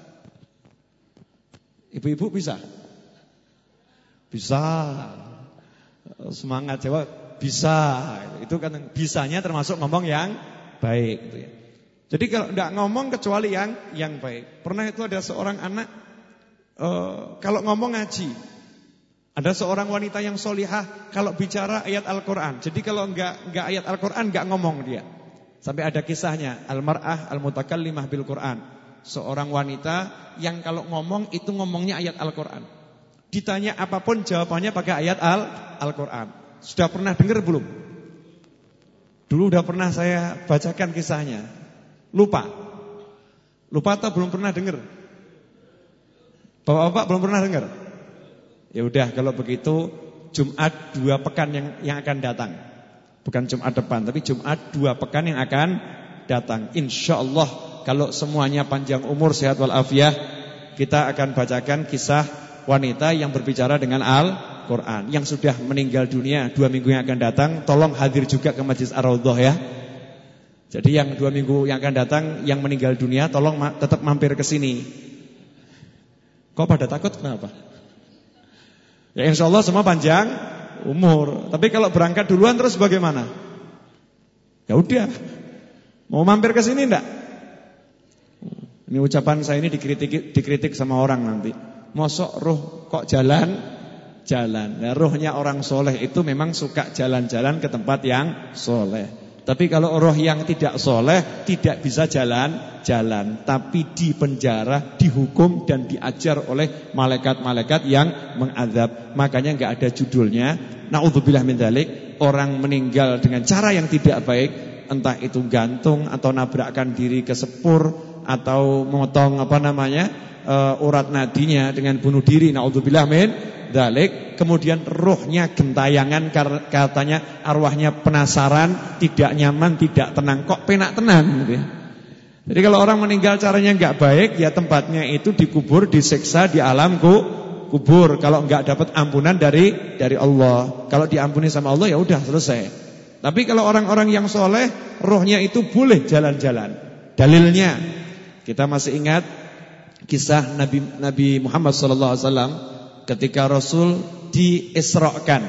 Ibu-ibu bisa? Bisa. Semangat jawab, bisa. Itu kan bisanya termasuk ngomong yang baik gitu ya. Jadi kalau enggak ngomong kecuali yang baik. Pernah itu ada seorang anak kalau ngomong ngaji. Ada seorang wanita yang solihah kalau bicara ayat Al-Qur'an. Jadi kalau enggak ayat Al-Qur'an enggak ngomong dia. Sampai ada kisahnya, al-mar'ah al-mutakallimah bil Qur'an. Seorang wanita yang kalau ngomong itu ngomongnya ayat Al-Qur'an. Ditanya apapun jawabannya pakai ayat Al-Qur'an. Sudah pernah dengar belum? Dulu udah pernah saya bacakan kisahnya. Lupa atau belum pernah dengar? Bapak-bapak belum pernah dengar? Ya udah, kalau begitu Jumat 2 pekan yang akan datang. Bukan Jumat depan, tapi Jumat 2 pekan yang akan datang. InsyaAllah kalau semuanya panjang umur, sehat walafiat, kita akan bacakan kisah wanita yang berbicara dengan Al-Qur'an, yang sudah meninggal dunia 2 minggu yang akan datang. Tolong hadir juga ke Majlis Ar-Raudhah ya. Jadi yang 2 minggu yang akan datang, yang meninggal dunia, tolong tetap mampir ke sini. Kok pada takut kenapa? Ya insyaallah semua panjang umur. Tapi kalau berangkat duluan terus bagaimana? Ya udah, mau mampir ke sini enggak? Ini ucapan saya ini dikritik sama orang nanti. Mosok roh kok jalan. Nah, rohnya orang soleh itu memang suka jalan-jalan ke tempat yang soleh. Tapi kalau roh yang tidak soleh tidak bisa jalan-jalan, tapi dipenjara, dihukum dan diajar oleh malaikat-malaikat yang mengazab. Makanya enggak ada judulnya naudzubillah min dzalik, orang meninggal dengan cara yang tidak baik, entah itu gantung atau nabrakkan diri ke sepur atau memotong urat nadinya dengan bunuh diri, naudzubillah min dzalik. Kemudian rohnya gentayangan, katanya arwahnya penasaran, tidak nyaman, tidak tenang. Kok penak tenang gitu ya. Jadi kalau orang meninggal caranya enggak baik, ya tempatnya itu dikubur, disiksa di alam kubur. Kalau enggak dapat ampunan dari Allah. Kalau diampuni sama Allah ya udah selesai. Tapi kalau orang-orang yang soleh, rohnya itu boleh jalan-jalan. Dalilnya, kita masih ingat kisah Nabi Muhammad SAW ketika Rasul diisrakan.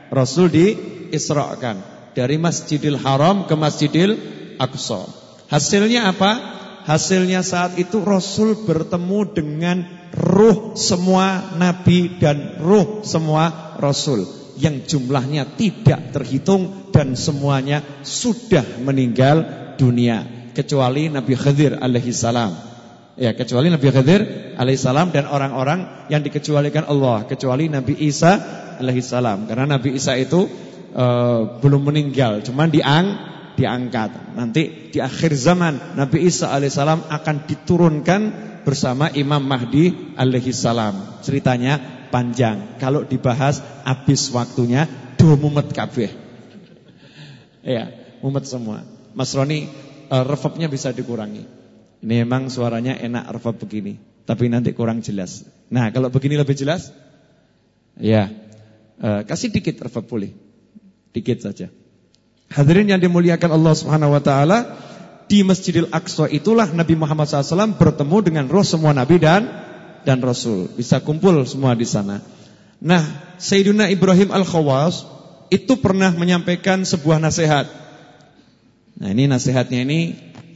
Dari Masjidil Haram ke Masjidil Aqsa. Hasilnya apa? Hasilnya saat itu Rasul bertemu dengan ruh semua nabi dan ruh semua rasul, yang jumlahnya tidak terhitung dan semuanya sudah meninggal dunia, kecuali Nabi Khidir alaihi salam. Ya, kecuali Nabi Khidir alaihi salam dan orang-orang yang dikecualikan Allah, kecuali Nabi Isa alaihi salam. Karena Nabi Isa itu belum meninggal, cuman diangkat. Nanti di akhir zaman Nabi Isa alaihi salam akan diturunkan bersama Imam Mahdi alaihi salam. Ceritanya panjang, kalau dibahas habis waktunya, do mumet kabeh. Ya, mumet semua. Mas Roni, reverbnya bisa dikurangi. Ini memang suaranya enak reverb begini, tapi nanti kurang jelas. Nah, kalau begini lebih jelas? Ya, kasih dikit reverb boleh, dikit saja. Hadirin yang dimuliakan Allah Subhanahu Wa Taala, di Masjidil Aqsa itulah Nabi Muhammad SAW bertemu dengan roh semua nabi dan rasul. Bisa kumpul semua di sana. Nah, Sayyidina Ibrahim Al-Khawas itu pernah menyampaikan sebuah nasihat. Nah, ini nasihatnya ini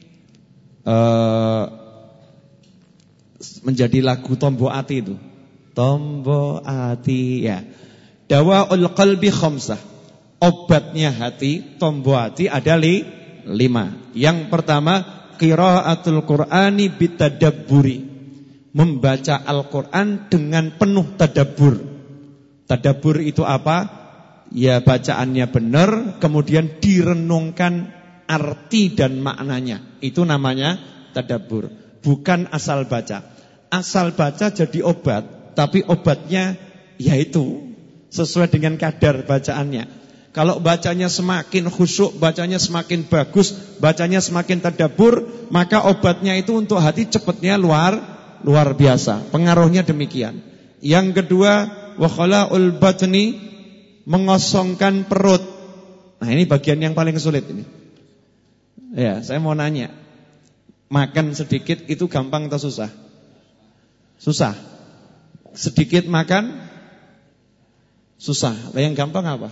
menjadi lagu Tombo Ati itu. tombo ati ya. Dawaul qalbi khamsah. Obatnya hati, tombo hati ada 5. Yang pertama, qiraatul Qur'ani bitadabburi. Membaca Al-Qur'an dengan penuh tadabbur. Tadabbur itu apa? Ya bacaannya benar, kemudian direnungkan arti dan maknanya. Itu namanya tadabbur. Bukan asal baca. Asal baca jadi obat, tapi obatnya yaitu sesuai dengan kadar bacaannya. Kalau bacanya semakin khusyuk, bacanya semakin bagus, bacanya semakin tadabbur, maka obatnya itu untuk hati cepatnya luar biasa. Pengaruhnya demikian. Yang kedua, wa khala'ul batni, mengosongkan perut. Nah, ini bagian yang paling sulit ini. Ya, saya mau nanya. Makan sedikit itu gampang atau susah? Susah. Sedikit makan susah. Lah yang gampang apa?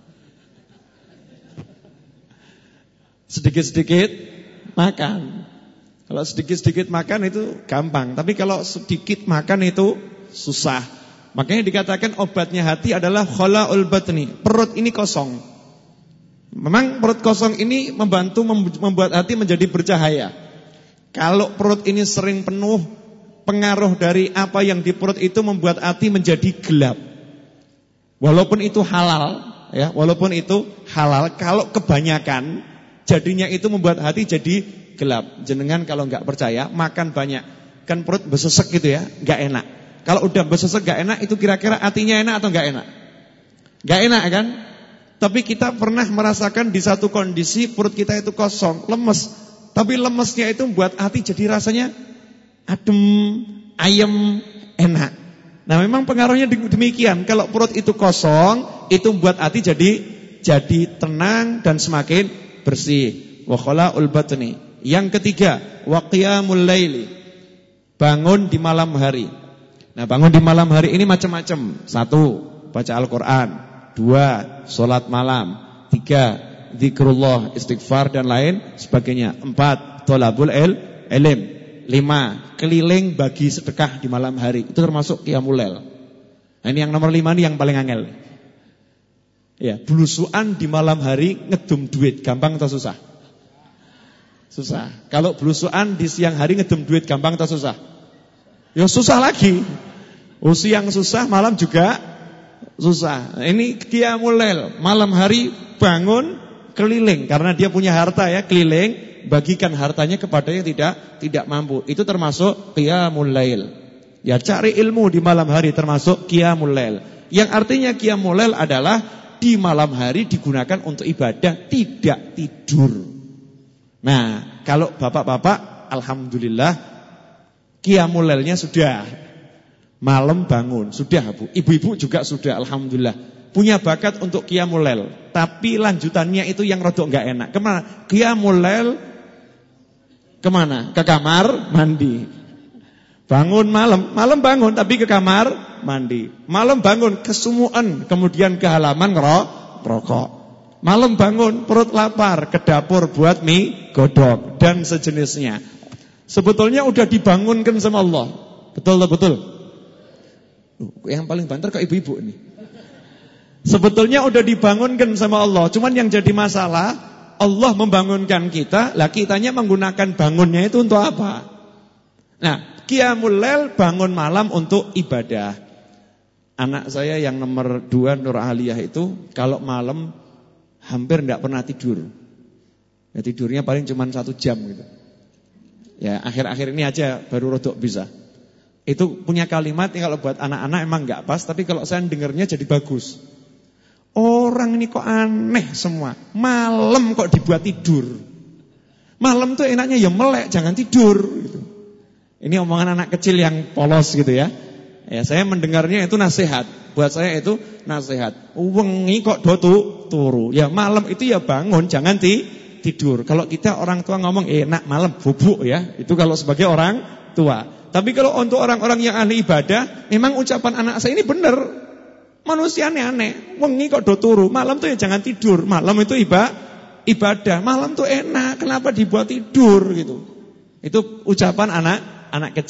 Sedikit-sedikit makan. Kalau sedikit-sedikit makan itu gampang, tapi kalau sedikit makan itu susah. Makanya dikatakan obatnya hati adalah khala'ul batni. Perut ini kosong. Memang perut kosong ini membantu membuat hati menjadi bercahaya. Kalau perut ini sering penuh, pengaruh dari apa yang di perut itu membuat hati menjadi gelap. Walaupun itu halal, ya, walaupun itu halal, kalau kebanyakan jadinya itu membuat hati jadi gelap. Jenengan kalau enggak percaya, makan banyak, kan perut besesek gitu ya, enggak enak. Kalau udah besesek enggak enak, itu kira-kira hatinya enak atau enggak enak? Enggak enak kan? Tapi kita pernah merasakan di satu kondisi perut kita itu kosong, lemes. Tapi lemesnya itu membuat hati jadi rasanya adem, ayem, enak. Nah, memang pengaruhnya demikian. Kalau perut itu kosong, itu membuat hati jadi tenang dan semakin bersih. Wa khala'ul batni. Yang ketiga, wa qiyamul laili. Bangun di malam hari. Nah, bangun di malam hari ini macam-macam. 1, baca Al-Qur'an. 2, salat malam. 3, zikrullah, istighfar dan lain sebagainya. 4, thalabul ilm. 5, keliling bagi sedekah di malam hari. Itu termasuk qiyamul lail. Nah, ini yang nomor 5 ini yang paling angel. Ya, belusuan di malam hari ngedum duit, gampang atau susah? Susah. Kalau belusuan di siang hari ngedum duit, gampang atau susah? Ya susah lagi. Siang susah, malam juga susah. Ini qiyamul lail, malam hari bangun keliling karena dia punya harta ya, keliling bagikan hartanya kepada yang tidak mampu. Itu termasuk qiyamul lail. Ya, cari ilmu di malam hari termasuk qiyamul lail. Yang artinya qiyamul lail adalah di malam hari digunakan untuk ibadah, tidak tidur. Nah, kalau bapak-bapak alhamdulillah qiyamul lailnya sudah. Malam bangun, sudah Bu. Ibu-ibu juga sudah alhamdulillah. Punya bakat untuk qiyamul lail, tapi lanjutannya itu yang rodok enggak enak. Kemana? Qiyamul lail kemana? Ke kamar mandi. Bangun malam bangun tapi ke kamar mandi. Malam bangun kesumuan, kemudian ke halaman ngerokok. Malam bangun perut lapar, ke dapur buat mie godok dan sejenisnya. Sebetulnya udah dibangunkan sama Allah. Betul. Yang paling banter kok ibu-ibu nih. Sebetulnya udah dibangunkan sama Allah. Cuman yang jadi masalah, Allah membangunkan kita, lah kitanya menggunakan bangunnya itu untuk apa? Nah, qiyamul lail bangun malam untuk ibadah. Anak saya yang nomor 2 Nur Aliyah itu kalau malam hampir enggak pernah tidur. Ya, tidurnya paling cuma 1 jam gitu. Ya, akhir-akhir ini aja baru rodok bisa. Itu punya kalimat yang kalau buat anak-anak emang enggak pas, tapi kalau saya dengarnya jadi bagus. Orang ini kok aneh semua. Malam kok dibuat tidur. Malam tuh enaknya ya melek, jangan tidur gitu. Ini omongan anak kecil yang polos gitu ya. Ya, saya mendengarnya itu nasihat. Buat saya itu nasihat. Wengi kok do turu. Ya malam itu ya bangun, jangan tidur. Kalau kita orang tua ngomong enak malam bubuk ya. Itu kalau sebagai orang tua. Tapi kalau untuk orang-orang yang ahli ibadah, memang ucapan anak saya ini benar. Manusia aneh. Wengi kok do turu. Malam tuh ya jangan tidur. Malam itu ibadah. Malam tuh enak. Kenapa dibuat tidur gitu? Itu ucapan anak kecil.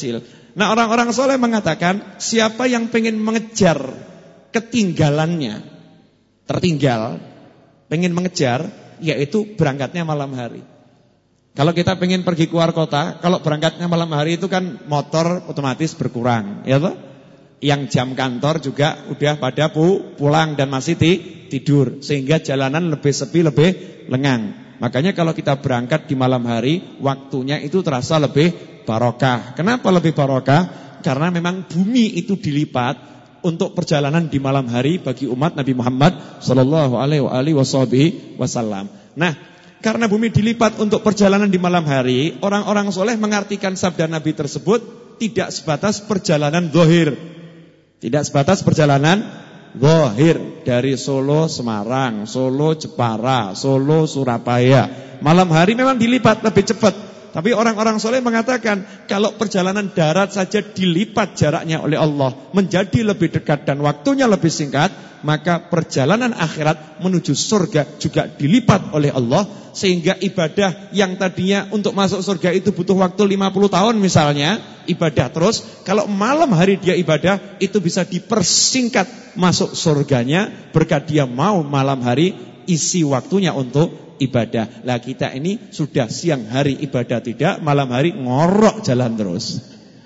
Nah, orang-orang soleh mengatakan, siapa yang pengen mengejar ketinggalannya, tertinggal, pengen mengejar, yaitu berangkatnya malam hari. Kalau kita pengen pergi keluar kota, kalau berangkatnya malam hari itu kan motor otomatis berkurang, ya toh? Yang jam kantor juga udah pada pulang dan masih tidur, sehingga jalanan lebih sepi, lebih lengang. Makanya kalau kita berangkat di malam hari, waktunya itu terasa lebih barokah. Kenapa lebih barokah? Karena memang bumi itu dilipat untuk perjalanan di malam hari bagi umat Nabi Muhammad sallallahu alaihi wasallam. Nah, karena bumi dilipat untuk perjalanan di malam hari, orang-orang soleh mengartikan sabda Nabi tersebut tidak sebatas perjalanan zahir. Tidak sebatas perjalanan zahir dari Solo Semarang, Solo Jepara, Solo Surabaya. Malam hari memang dilipat lebih cepat. Tapi orang-orang soleh mengatakan kalau perjalanan darat saja dilipat jaraknya oleh Allah menjadi lebih dekat dan waktunya lebih singkat, maka perjalanan akhirat menuju surga juga dilipat oleh Allah, sehingga ibadah yang tadinya untuk masuk surga itu butuh waktu 50 tahun misalnya, ibadah terus, kalau malam hari dia ibadah itu bisa dipersingkat masuk surganya berkat dia mau malam hari isi waktunya untuk ibadah. Lah kita ini sudah siang hari ibadah tidak, malam hari ngorok jalan terus.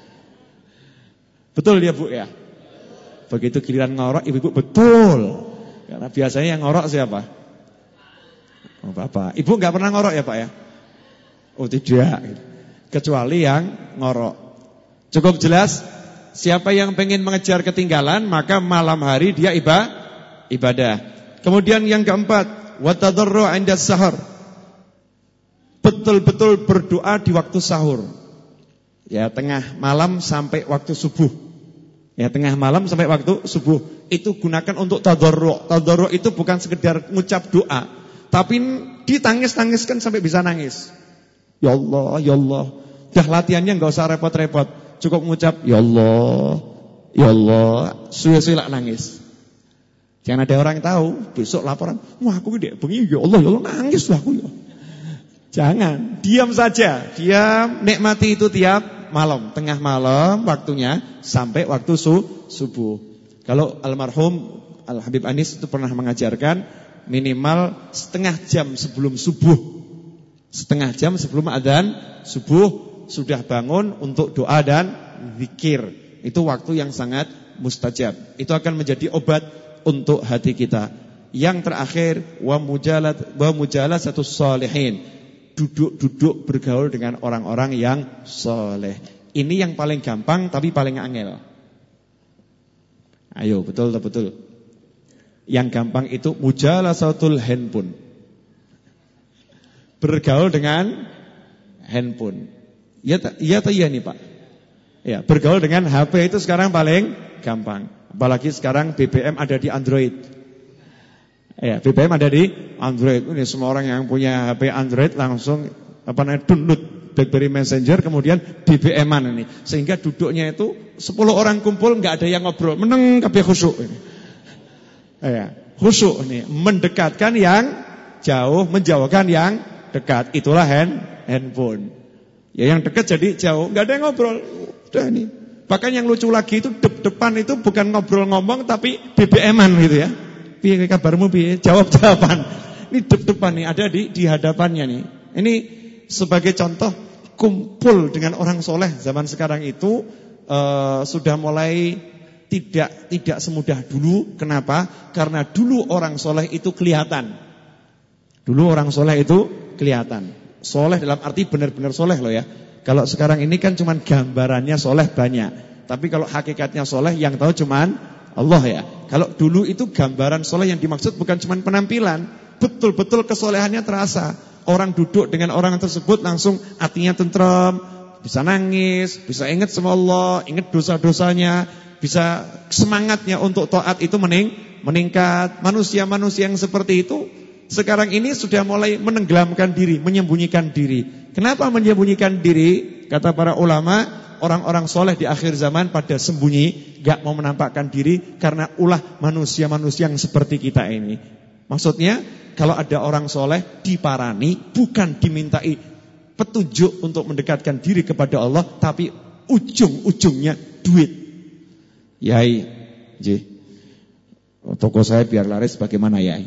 Betul ya Bu ya? Begitu giliran ngorok ibu-ibu betul. Karena biasanya yang ngorok siapa? Oh Bapak. Ibu enggak pernah ngorok ya Pak ya? Oh tidak. Kecuali yang ngorok. Cukup jelas? Siapa yang pengen mengejar ketinggalan, maka malam hari dia ibadah. Kemudian yang keempat, wa tadarru 'inda sahur. Betul-betul berdoa di waktu sahur. Ya, tengah malam sampai waktu subuh. Ya, tengah malam sampai waktu subuh. Itu gunakan untuk tadarru'. Tadarru' itu bukan sekedar ngucap doa, tapi ditangis-tangiskan sampai bisa nangis. Ya Allah, ya Allah. Dah latihannya enggak usah repot-repot. Cukup ngucap ya Allah, suwe-suwe lak nangis. Jangan ada orang yang tahu, besok laporan, wah aku gede bengi ya Allah nangis lah aku ya. Jangan, diam saja. Diam, nikmati itu tiap malam, tengah malam waktunya sampai waktu subuh. Kalau almarhum Al Habib Anis itu pernah mengajarkan minimal setengah jam sebelum subuh. Setengah jam sebelum adzan subuh sudah bangun untuk doa dan zikir. Itu waktu yang sangat mustajab. Itu akan menjadi obat untuk hati kita. Yang terakhir, wa mujalasatus sholihin. Duduk-duduk bergaul dengan orang-orang yang soleh. Ini yang paling gampang tapi paling angel. Ayo, betul. Yang gampang itu mujalasatul handphone. Bergaul dengan handphone. Iya nih Pak. Ya, bergaul dengan HP itu sekarang paling gampang. Apalagi sekarang BBM ada di Android. Ya, BBM ada di Android. Ini semua orang yang punya HP Android langsung download BlackBerry Messenger, kemudian BBM-an ini. Sehingga duduknya itu 10 orang kumpul enggak ada yang ngobrol, meneng kabeh khusyuk ini. Ya, khusyuk ini, mendekatkan yang jauh, menjauhkan yang dekat. Itulah handphone. Ya yang dekat jadi jauh, enggak ada yang ngobrol. Udah ini. Bahkan yang lucu lagi itu depan itu bukan ngobrol ngomong tapi BBM-an gitu ya. Piye kabarmu piye? Jawab-jawaban. Ini depan nih ada di hadapannya nih. Ini sebagai contoh kumpul dengan orang soleh zaman sekarang itu sudah mulai tidak semudah dulu. Kenapa? Karena dulu orang soleh itu kelihatan. Dulu orang soleh itu kelihatan. Soleh dalam arti benar-benar soleh loh ya. Kalau sekarang ini kan cuman gambarannya soleh banyak. Tapi kalau hakikatnya soleh yang tahu cuman Allah ya. Kalau dulu itu gambaran soleh yang dimaksud bukan cuman penampilan. Betul-betul kesolehannya terasa. Orang duduk dengan orang tersebut langsung hatinya tentrem. Bisa nangis, bisa ingat sama Allah, ingat dosa-dosanya. Bisa semangatnya untuk taat itu meningkat. Manusia-manusia yang seperti itu sekarang ini sudah mulai menenggelamkan diri, menyembunyikan diri. Kenapa menyembunyikan diri? Kata para ulama, orang-orang soleh di akhir zaman pada sembunyi, gak mau menampakkan diri karena ulah manusia-manusia yang seperti kita ini. Maksudnya, kalau ada orang soleh diparani, bukan dimintai petunjuk untuk mendekatkan diri kepada Allah, tapi ujung-ujungnya duit. Yai, toko saya biar laris bagaimana Yai?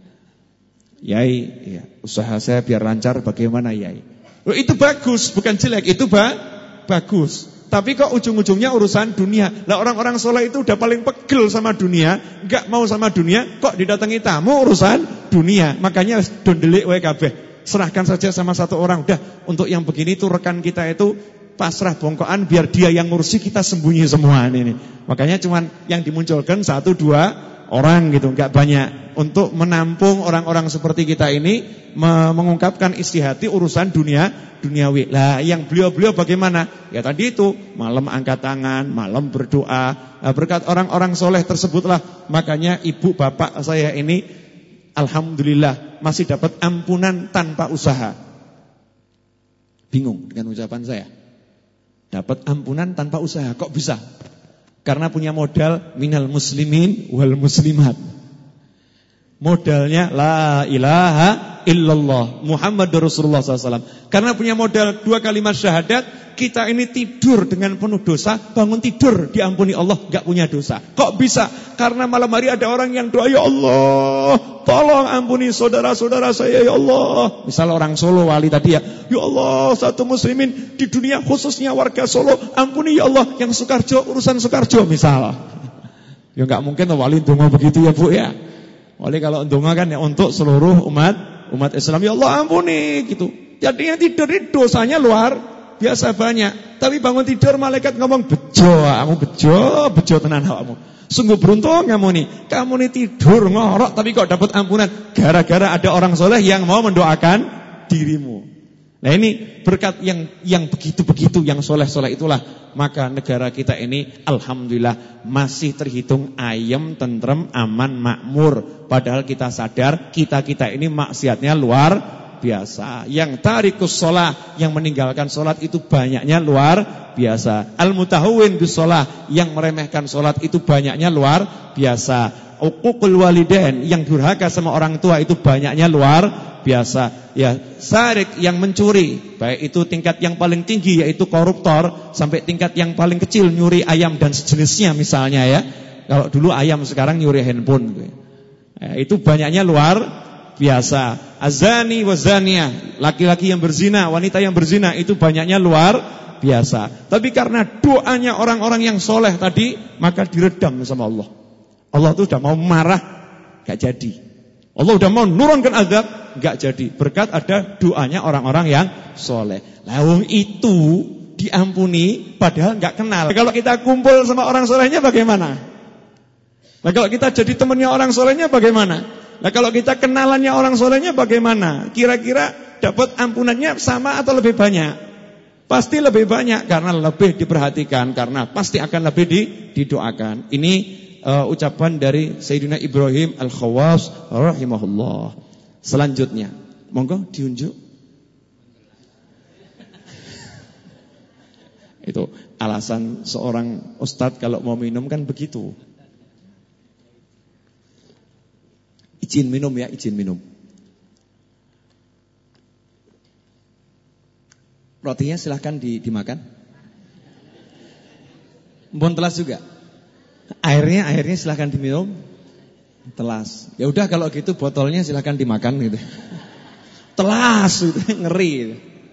Yai, ya, usaha saya biar lancar bagaimana Yai? Loh, itu bagus, bukan jelek, itu bagus. Tapi kok ujung-ujungnya urusan dunia. Lah orang-orang soleh itu udah paling pegel sama dunia, enggak mau sama dunia, kok didatangi tamu urusan dunia. Makanya dondelik wae kabeh. Serahkan saja sama satu orang. Udah, untuk yang begini tuh rekan kita itu pasrah bongkoan, biar dia yang ngurusi, kita sembunyi semua ini. Makanya cuman yang dimunculkan 1-2 orang gitu, enggak banyak, untuk menampung orang-orang seperti kita ini, mengungkapkan isi hati urusan duniawi. Lah yang beliau-beliau bagaimana? Ya tadi itu, malam angkat tangan, malam berdoa. Berkat orang-orang soleh tersebutlah, makanya ibu bapak saya ini alhamdulillah masih dapat ampunan tanpa usaha. Bingung dengan ucapan saya. Dapat ampunan tanpa usaha, kok bisa? Karena punya modal minal muslimin wal muslimat. Modalnya la ilaha illallah Muhammadur Rasulullah SAW. Karena punya modal 2 kalimat syahadat, kita ini tidur dengan penuh dosa, bangun tidur diampuni Allah, gak punya dosa. Kok bisa? Karena malam hari ada orang yang doa, ya Allah, tolong ampuni saudara-saudara saya ya Allah. Misal orang Solo wali tadi ya Allah, satu muslimin di dunia khususnya warga Solo, ampuni ya Allah yang Sukarjo, urusan Sukarjo misal. Ya gak mungkin wali donga begitu ya Bu ya. Wali kalau donga kan ya untuk seluruh umat Islam, ya Allah ampuni gitu. Jadinya tidur itu dosanya luar biasa banyak. Tapi bangun tidur malaikat ngomong bejo tenan awakmu. Sungguh beruntung kamu nih. Kamu nih tidur ngorok tapi kok dapat ampunan gara-gara ada orang soleh yang mau mendoakan dirimu. Nah ini berkat yang begitu-begitu, yang soleh-soleh itulah, maka negara kita ini alhamdulillah masih terhitung ayem, tentrem, aman, makmur. Padahal kita sadar kita ini maksiatnya luar biasa. Yang tarikus sholah, yang meninggalkan sholat itu banyaknya luar biasa. Al-mutahawwin bis sholah, yang meremehkan sholat itu banyaknya luar biasa. Uququl walidain, yang durhaka sama orang tua itu banyaknya luar biasa. Ya, sarik, yang mencuri, baik itu tingkat yang paling tinggi yaitu koruptor, sampai tingkat yang paling kecil nyuri ayam dan sejenisnya misalnya ya. Kalau dulu ayam, sekarang nyuri handphone gitu. Ya, itu banyaknya luar biasa. Azani wazaniyah, laki-laki yang berzina, wanita yang berzina, itu banyaknya luar biasa. Tapi karena doanya orang-orang yang soleh tadi, maka diredam sama Allah. Allah itu sudah mau marah, gak jadi. Allah sudah mau nurunkan azab, gak jadi. Berkat ada doanya orang-orang yang soleh. Lawung itu diampuni padahal gak kenal. Kalau kita kumpul sama orang solehnya bagaimana? Nah kalau kita jadi temannya orang solehnya bagaimana? Nah kalau kita kenalannya orang solehnya bagaimana? Kira-kira dapat ampunannya sama atau lebih banyak? Pasti lebih banyak, karena lebih diperhatikan, karena pasti akan lebih didoakan. Ini ucapan dari Sayyidina Ibrahim Al-Khawas rahimahullah. Selanjutnya, monggo diunjuk. Itu alasan seorang ustadz kalau mau minum kan begitu. Izin minum ya, izin minum. Rotinya silahkan dimakan. Mohon telas juga. Airnya silahkan diminum. Telas. Ya udah kalau gitu botolnya silahkan dimakan gitu. Telas gitu, ngeri gitu.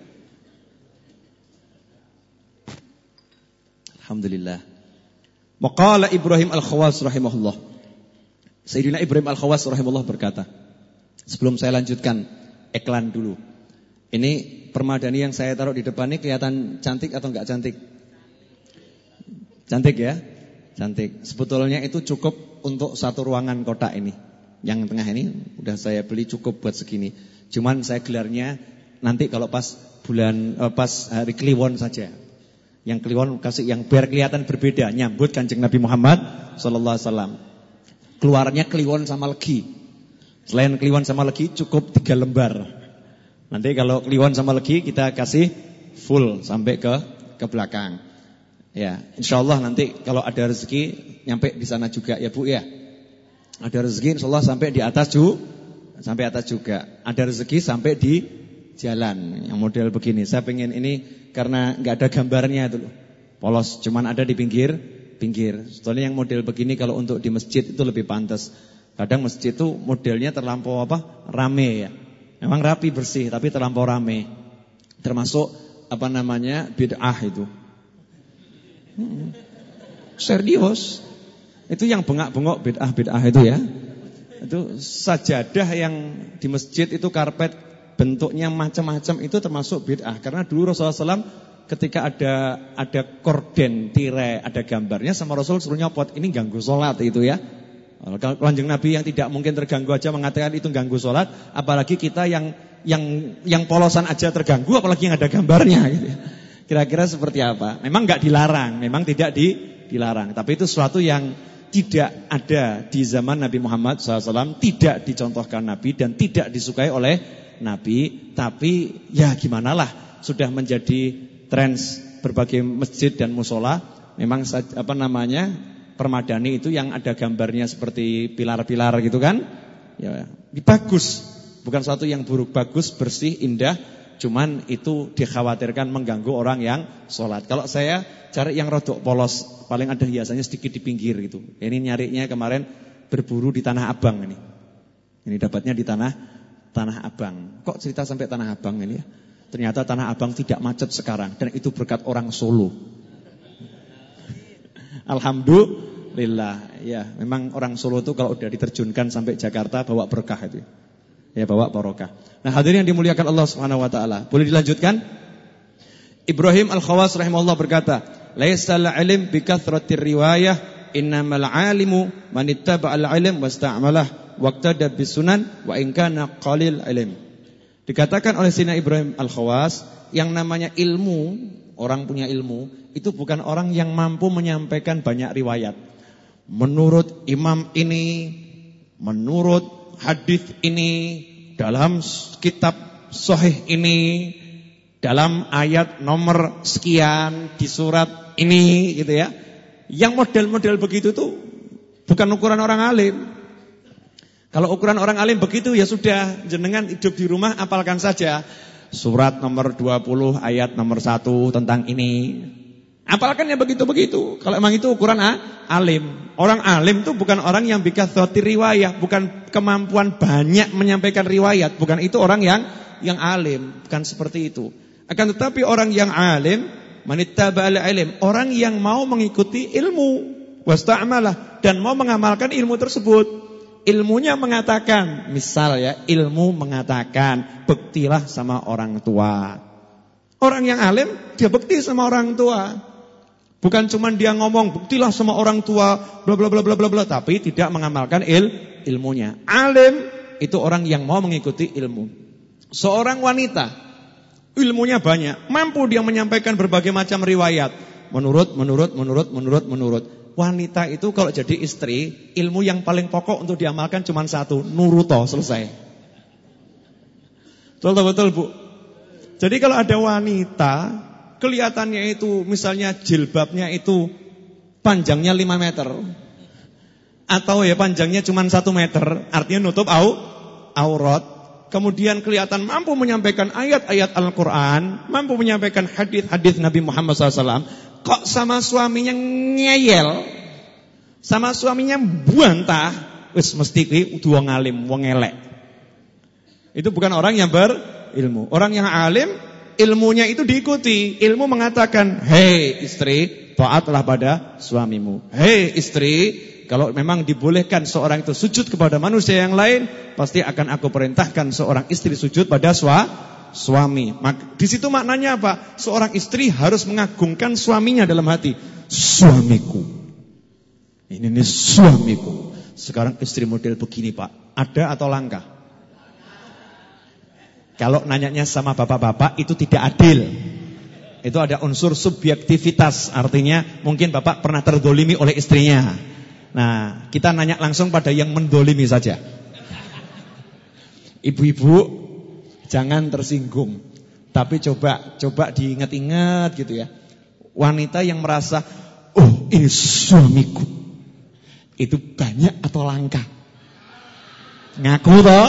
Alhamdulillah. Maqala Ibrahim Al-Khawas rahimahullah. Sayyidina Ibrahim Al-Khawas rahimahullah berkata, sebelum saya lanjutkan iklan dulu. Ini permadani yang saya taruh di depan ini kelihatan cantik atau enggak cantik? Cantik ya? Cantik. Sebetulnya itu cukup untuk satu ruangan kotak ini. Yang tengah ini udah saya beli cukup buat segini. Cuman saya gelarnya nanti kalau pas hari Kliwon saja. Yang Kliwon kasih yang biar kelihatan berbeda, nyambut Kanjeng Nabi Muhammad sallallahu alaihi wasallam. Keluarnya Kliwon sama Legi. Selain Kliwon sama Legi cukup 3 lembar. Nanti kalau Kliwon sama Legi kita kasih full sampai ke belakang. Ya, insyaallah nanti kalau ada rezeki nyampe di sana juga ya Bu ya. Ada rezeki insyaallah sampai di atas sampai atas juga. Ada rezeki sampai di jalan yang model begini. Saya pengen ini karena enggak ada gambarnya itu loh. polos, cuman ada di pinggir. Soalnya yang model begini kalau untuk di masjid itu lebih pantas. Kadang masjid itu modelnya terlampau rame ya. Memang rapi bersih tapi terlampau rame. Termasuk bid'ah itu. Serius. Itu yang bengak-bengok bid'ah itu ya. Itu sajadah yang di masjid itu karpet bentuknya macam-macam itu termasuk bid'ah. Karena dulu Rasulullah SAW ketika ada korden, tirai, ada gambarnya sama Rasul suruh nyopot. Ini ganggu sholat itu ya. Kalau Kanjeng Nabi yang tidak mungkin terganggu aja mengatakan itu ganggu sholat, apalagi kita yang polosan aja terganggu, apalagi yang ada gambarnya gitu ya. Kira-kira seperti apa? Memang enggak dilarang, memang tidak dilarang. Tapi itu sesuatu yang tidak ada di zaman Nabi Muhammad SAW, tidak dicontohkan Nabi dan tidak disukai oleh Nabi. Tapi ya gimanalah, sudah menjadi trends berbagai masjid dan musola. Memang permadani itu yang ada gambarnya seperti pilar-pilar gitu kan. Ya, bagus. Bukan sesuatu yang buruk, bagus, bersih, indah. Cuman itu dikhawatirkan mengganggu orang yang sholat. Kalau saya cari yang rodok polos, paling ada hiasannya sedikit di pinggir gitu. Ini nyarinya kemarin berburu di Tanah Abang ini. Ini dapatnya di Tanah Abang. Kok cerita sampai Tanah Abang ini ya? Ternyata Tanah Abang tidak macet sekarang dan itu berkat orang Solo. Alhamdulillah. Ya, memang orang Solo itu kalau udah diterjunkan sampai Jakarta bawa berkah itu. Ya, bawa barokah. Nah, hadirin yang dimuliakan Allah Subhanahu wa taala. Boleh dilanjutkan? Ibrahim Al-Khawas rahimahullah berkata, "Laisal 'ilm bi kathratir riwayah, innamal 'alimu man ittaba'al 'ilm wasta'malah waqtada bisunan wa in kana qalil 'ilm." Dikatakan oleh Sayyidina Ibrahim Al-Khawas, yang namanya ilmu, orang punya ilmu, itu bukan orang yang mampu menyampaikan banyak riwayat. Menurut imam ini, menurut hadis ini, dalam kitab sahih ini, dalam ayat nomor sekian di surat ini gitu ya. Yang model-model begitu tuh bukan ukuran orang alim. Kalau ukuran orang alim begitu ya sudah, jenengan hidup di rumah apalkan saja surat nomor 20 ayat nomor 1 tentang ini. Apalkan ya begitu-begitu. Kalau emang itu ukuran alim. Orang alim itu bukan orang yang bikathoti riwayah, bukan kemampuan banyak menyampaikan riwayat, bukan itu orang yang alim, bukan seperti itu. Akan tetapi orang yang alim, manittaba'al ilm, orang yang mau mengikuti ilmu, wasta'malah, dan mau mengamalkan ilmu tersebut. Ilmunya mengatakan, misal ya, ilmu mengatakan bektilah sama orang tua. Orang yang alim dia bekti sama orang tua. Bukan cuma dia ngomong bektilah sama orang tua bla bla bla bla bla bla, tapi tidak mengamalkan ilmunya. Alim itu orang yang mau mengikuti ilmu. Seorang wanita ilmunya banyak, mampu dia menyampaikan berbagai macam riwayat. Menurut. Wanita itu kalau jadi istri, ilmu yang paling pokok untuk diamalkan cuma satu, nuruto, selesai. Betul Bu. Jadi kalau ada wanita kelihatannya itu misalnya jilbabnya itu panjangnya 5 meter atau ya panjangnya cuma 1 meter, artinya nutup aurat. Kemudian kelihatan mampu menyampaikan ayat-ayat Al-Quran, mampu menyampaikan hadis-hadis Nabi Muhammad SAW. Kok sama suaminya ngeyel, sama suaminya buantah, wis mesti kuwi wong alim, wong elek. Itu bukan orang yang berilmu. Orang yang alim, ilmunya itu diikuti. Ilmu mengatakan, hei istri, taatlah pada suamimu. Hei istri, kalau memang dibolehkan seorang itu sujud kepada manusia yang lain, pasti akan aku perintahkan seorang istri sujud pada suami. Di situ maknanya apa? Seorang istri harus mengagungkan suaminya dalam hati. Suamiku. Ini suamiku. Sekarang istri model begini Pak, ada atau langka? Kalau nanyanya sama bapak-bapak itu tidak adil. Itu ada unsur subjektivitas. Artinya mungkin bapak pernah terdolimi oleh istrinya. Nah, kita nanya langsung pada yang mendolimi saja. Ibu-ibu jangan tersinggung. Tapi coba diingat-ingat gitu ya. Wanita yang merasa, oh ini suamiku, itu banyak atau langka? Ngaku toh?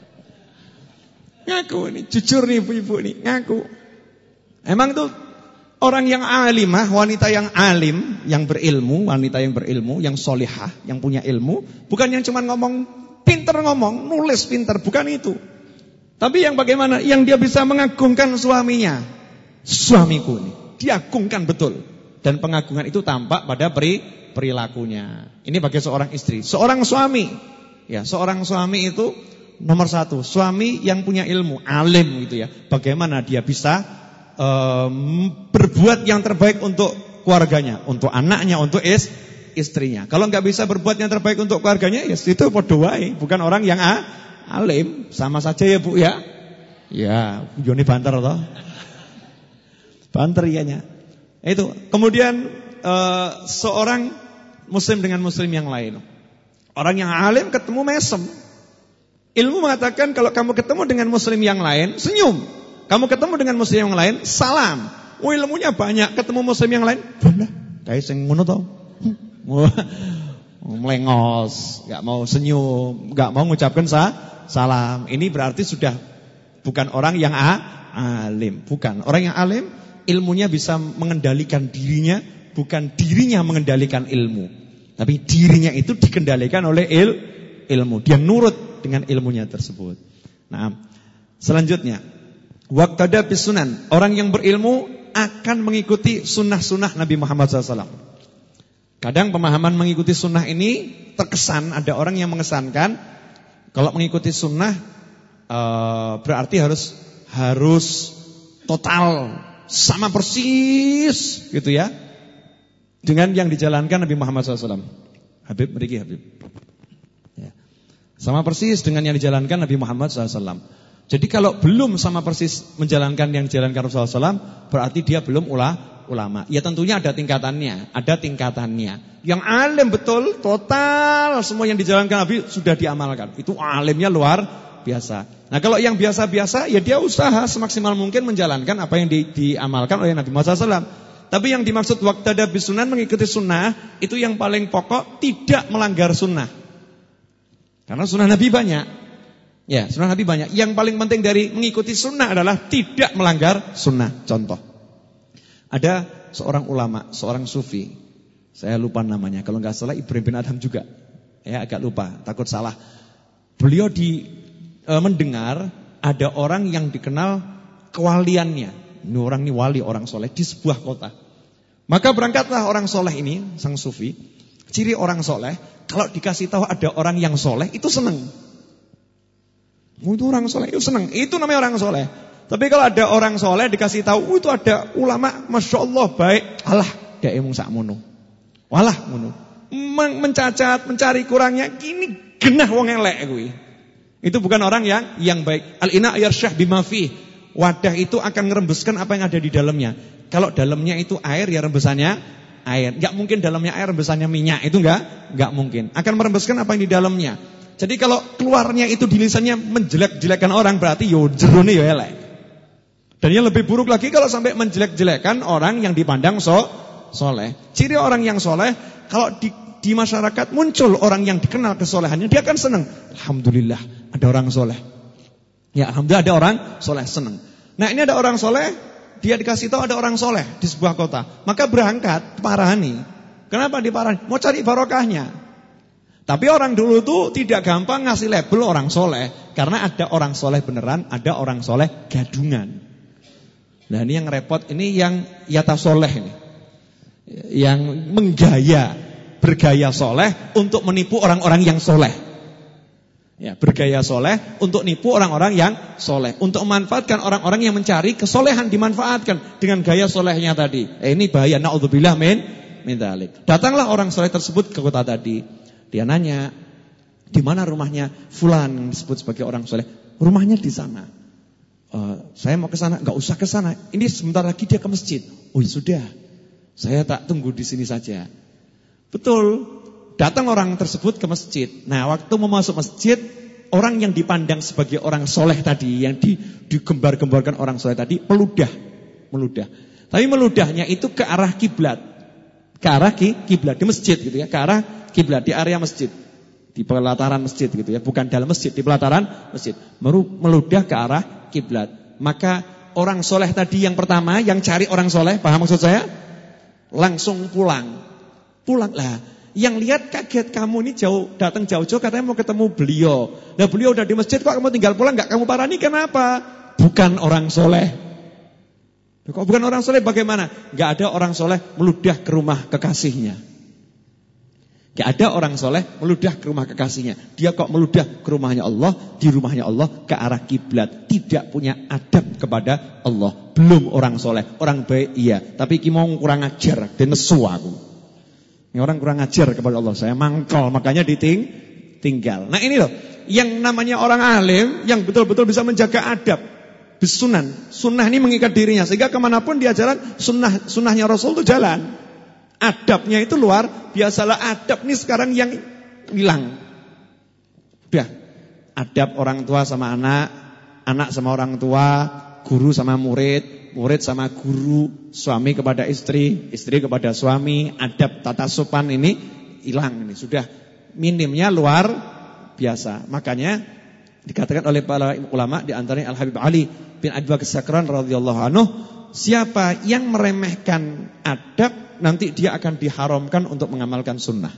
Ngaku nih, jujur nih ibu-ibu nih, ngaku. Emang tuh Orang yang alimah, wanita yang alim, yang berilmu, wanita yang berilmu, yang solihah, yang punya ilmu, bukan yang cuma ngomong, pinter ngomong, nulis pinter, bukan itu. Tapi yang bagaimana? Yang dia bisa mengagungkan suaminya. Suamiku ini, diagungkan betul. Dan pengagungan itu tampak pada perilakunya. Ini bagi seorang istri. Seorang suami, ya, seorang suami itu nomor satu, suami yang punya ilmu, alim gitu ya. Bagaimana dia bisa berbuat yang terbaik untuk keluarganya, untuk anaknya, untuk istrinya. Kalau nggak bisa berbuat yang terbaik untuk keluarganya, ya itu podo wae, bukan orang yang alim, sama saja ya Bu ya. Ya, Joni banter toh. Banter ianya. Itu. Kemudian seorang muslim dengan muslim yang lain. Orang yang alim ketemu mesem. Ilmu mengatakan kalau kamu ketemu dengan muslim yang lain, senyum. Kamu ketemu dengan muslim yang lain, salam. Ilmunya banyak, ketemu muslim yang lain, belah. Kayak sing ngono to. Melengos, enggak mau senyum, enggak mau mengucapkan salam. Ini berarti sudah bukan orang yang alim, bukan. Orang yang alim ilmunya bisa mengendalikan dirinya, bukan dirinya mengendalikan ilmu. Tapi dirinya itu dikendalikan oleh ilmu. Dia nurut dengan ilmunya tersebut. Nah, selanjutnya waqtada bis sunan, orang yang berilmu akan mengikuti sunnah-sunnah Nabi Muhammad SAW. Kadang pemahaman mengikuti sunnah ini terkesan, ada orang yang mengesankan kalau mengikuti sunnah berarti harus total sama persis gitu ya dengan yang dijalankan Nabi Muhammad SAW. Habib, mriki Habib. Ya. Sama persis dengan yang dijalankan Nabi Muhammad SAW. Jadi kalau belum sama persis menjalankan yang dijalankan Rasulullah SAW, berarti dia belum ulama. Ya tentunya ada tingkatannya. Yang alim betul, total semua yang dijalankan Nabi sudah diamalkan. Itu alimnya luar biasa. Nah kalau yang biasa-biasa, ya dia usaha semaksimal mungkin menjalankan apa yang diamalkan oleh Nabi Muhammad SAW. Tapi yang dimaksud waqtada bis sunan, mengikuti sunnah, itu yang paling pokok, tidak melanggar sunnah. Karena sunnah Nabi banyak. Ya, sunnah Nabi banyak. Yang paling penting dari mengikuti sunnah adalah tidak melanggar sunnah. Contoh, ada seorang ulama, seorang sufi, saya lupa namanya, kalau nggak salah Ibrahim bin Adham juga. Ya, agak lupa, takut salah. Beliau mendengar ada orang yang dikenal kewaliannya. Ini orang ini wali, orang soleh di sebuah kota. Maka berangkatlah orang soleh ini, sang sufi. Ciri orang soleh, kalau dikasih tahu ada orang yang soleh, itu seneng. Itu orang soleh, itu senang. Itu namanya orang soleh. Tapi kalau ada orang soleh dikasih tahu, itu ada ulama, masya Allah baik, alah, dia emang sakmono, walah mono, mencacat, mencari kurangnya, gini genah wong elek gue. Itu bukan orang yang baik. Al-ina yarsyah bima fih. Wadah itu akan ngerembeskan apa yang ada di dalamnya. Kalau dalamnya itu air, ya rembesannya air. Enggak mungkin dalamnya air, rembesannya minyak. Itu enggak mungkin. Akan merembeskan apa yang di dalamnya. Jadi kalau keluarnya itu di lisannya menjelek-jelekan orang, berarti yo jerone yo elek. Dan yang lebih buruk lagi kalau sampai menjelek-jelekan orang yang dipandang soleh. Ciri orang yang soleh, kalau di masyarakat muncul orang yang dikenal kesolehannya, dia akan senang. Alhamdulillah ada orang soleh. Ya, alhamdulillah ada orang soleh, senang. Nah ini ada orang soleh, dia dikasih tahu ada orang soleh di sebuah kota, maka berangkat parani. Kenapa diparani? Mau cari barokahnya. Tapi orang dulu tuh tidak gampang ngasih label orang soleh, karena ada orang soleh beneran, ada orang soleh gadungan. Nah ini yang repot, ini yang yata soleh ini, yang bergaya soleh untuk menipu orang-orang yang soleh. Ya, bergaya soleh untuk nipu orang-orang yang soleh, untuk memanfaatkan orang-orang yang mencari kesolehan, dimanfaatkan dengan gaya solehnya tadi. Ini bahaya, na'udzubillah min dzalik. Datanglah orang soleh tersebut ke kota tadi. Dia nanya, di mana rumahnya fulan yang disebut sebagai orang soleh? Rumahnya di sana. Saya mau ke sana. Enggak usah ke sana. Ini sebentar lagi dia ke masjid. Oh ya sudah, saya tak tunggu di sini saja. Betul. Datang orang tersebut ke masjid. Nah, waktu mau masuk masjid, orang yang dipandang sebagai orang soleh tadi, yang digembar-gemborkan orang soleh tadi, meludah. Tapi meludahnya itu ke arah kiblat. Ke arah kiblat di masjid gitu ya, ke arah kiblat di area masjid, di pelataran masjid gitu ya, bukan dalam masjid, di pelataran masjid. Meludah ke arah kiblat. Maka orang soleh tadi yang pertama, yang cari orang soleh, paham maksud saya? Langsung pulang lah. Yang lihat kaget, kamu ini datang jauh-jauh katanya mau ketemu beliau. Nah beliau udah di masjid, kok kamu tinggal pulang, gak kamu parani, kenapa? Bukan orang soleh. Kok bukan orang soleh bagaimana? Gak ada orang soleh meludah ke rumah kekasihnya. Gak ada orang soleh meludah ke rumah kekasihnya. Dia kok meludah ke rumahnya Allah, di rumahnya Allah ke arah kiblat. Tidak punya adab kepada Allah. Belum orang soleh. Orang baik iya, tapi ki mau kurang ajar, dan nesu aku. Ini orang kurang ajar kepada Allah. Saya mangkal, makanya ditinggal. Nah ini loh, yang namanya orang alim, yang betul-betul bisa menjaga adab. Bisunan, sunnah ini mengikat dirinya, sehingga kemanapun dia jalan, sunnahnya Rasul itu jalan. Adabnya itu luar biasalah. Adab nih sekarang yang hilang. Udah, adab orang tua sama anak, anak sama orang tua, guru sama murid, murid sama guru, suami kepada istri, istri kepada suami. Adab tata sopan ini hilang, ini sudah minimnya luar biasa. Makanya dikatakan oleh para ulama, di antaranya Al-Habib Ali bin Abi Bakar Sakran radhiyallahu anhu, siapa yang meremehkan adab nanti dia akan diharamkan untuk mengamalkan sunnah.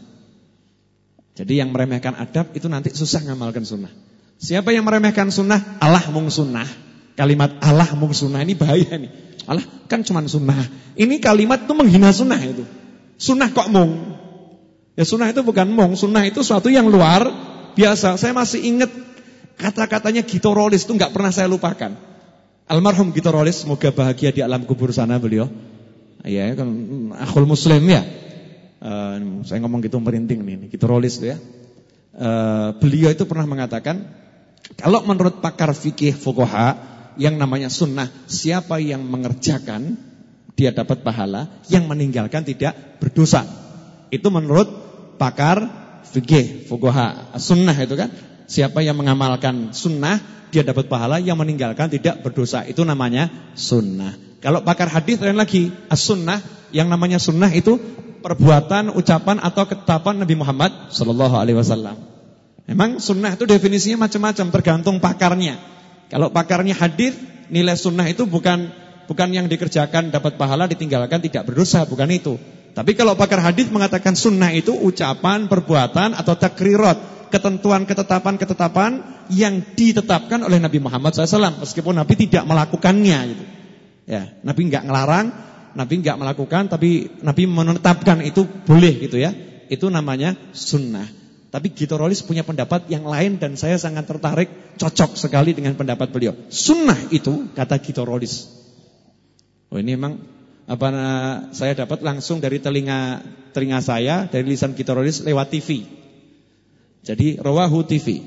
Jadi yang meremehkan adab itu nanti susah mengamalkan sunnah. Siapa yang meremehkan sunnah, Allah mung sunnah. Kalimat Allah mung sunnah ini bahaya nih. Allah kan cuma sunnah. Ini kalimat itu menghina sunnah itu. Sunnah kok mung? Ya sunnah itu bukan mung, sunnah itu suatu yang luar biasa. Saya masih ingat kata-katanya Gito Rolis itu nggak pernah saya lupakan. Almarhum Gito Rolis, semoga bahagia di alam kubur sana beliau. Ya kan akhul muslim ya. Saya ngomong gitu merinding nih, Gito Rolis itu ya. Beliau itu pernah mengatakan, kalau menurut pakar fikih fuqaha, yang namanya sunnah, siapa yang mengerjakan dia dapat pahala, yang meninggalkan tidak berdosa. Itu menurut pakar fikih fuqaha. Sunnah itu kan, siapa yang mengamalkan sunnah dia dapat pahala, yang meninggalkan tidak berdosa. Itu namanya sunnah. Kalau pakar hadis lain lagi, as-sunnah, yang namanya sunnah itu perbuatan, ucapan atau ketetapan Nabi Muhammad sallallahu alaihi wasallam. Memang sunnah itu definisinya macam-macam, tergantung pakarnya. Kalau pakarnya hadis, nilai sunnah itu bukan yang dikerjakan dapat pahala, ditinggalkan tidak berdosa, bukan itu. Tapi kalau pakar hadis mengatakan sunnah itu ucapan, perbuatan atau takrirat, ketentuan, ketetapan yang ditetapkan oleh Nabi Muhammad SAW, meskipun Nabi tidak melakukannya gitu. Ya, Nabi enggak ngelarang, Nabi enggak melakukan, tapi Nabi menetapkan itu boleh gitu ya. Itu namanya sunnah. Tapi Gito Rolis punya pendapat yang lain dan saya sangat tertarik, cocok sekali dengan pendapat beliau. Sunnah itu, kata Gito Rolis. Oh ini memang saya dapat langsung dari telinga saya, dari lisan Gito Rolis lewat TV. Jadi Rawahu TV.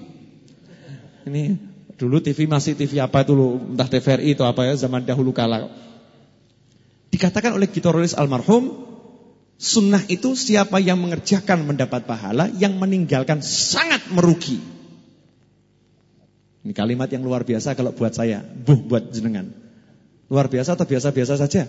Ini dulu TV masih TV apa itu loh, entah TVRI atau apa ya, zaman dahulu kala. Dikatakan oleh Gito Rolis almarhum, sunnah itu siapa yang mengerjakan mendapat pahala, yang meninggalkan sangat merugi. Ini kalimat yang luar biasa kalau buat saya, buat jenengan. Luar biasa atau biasa-biasa saja?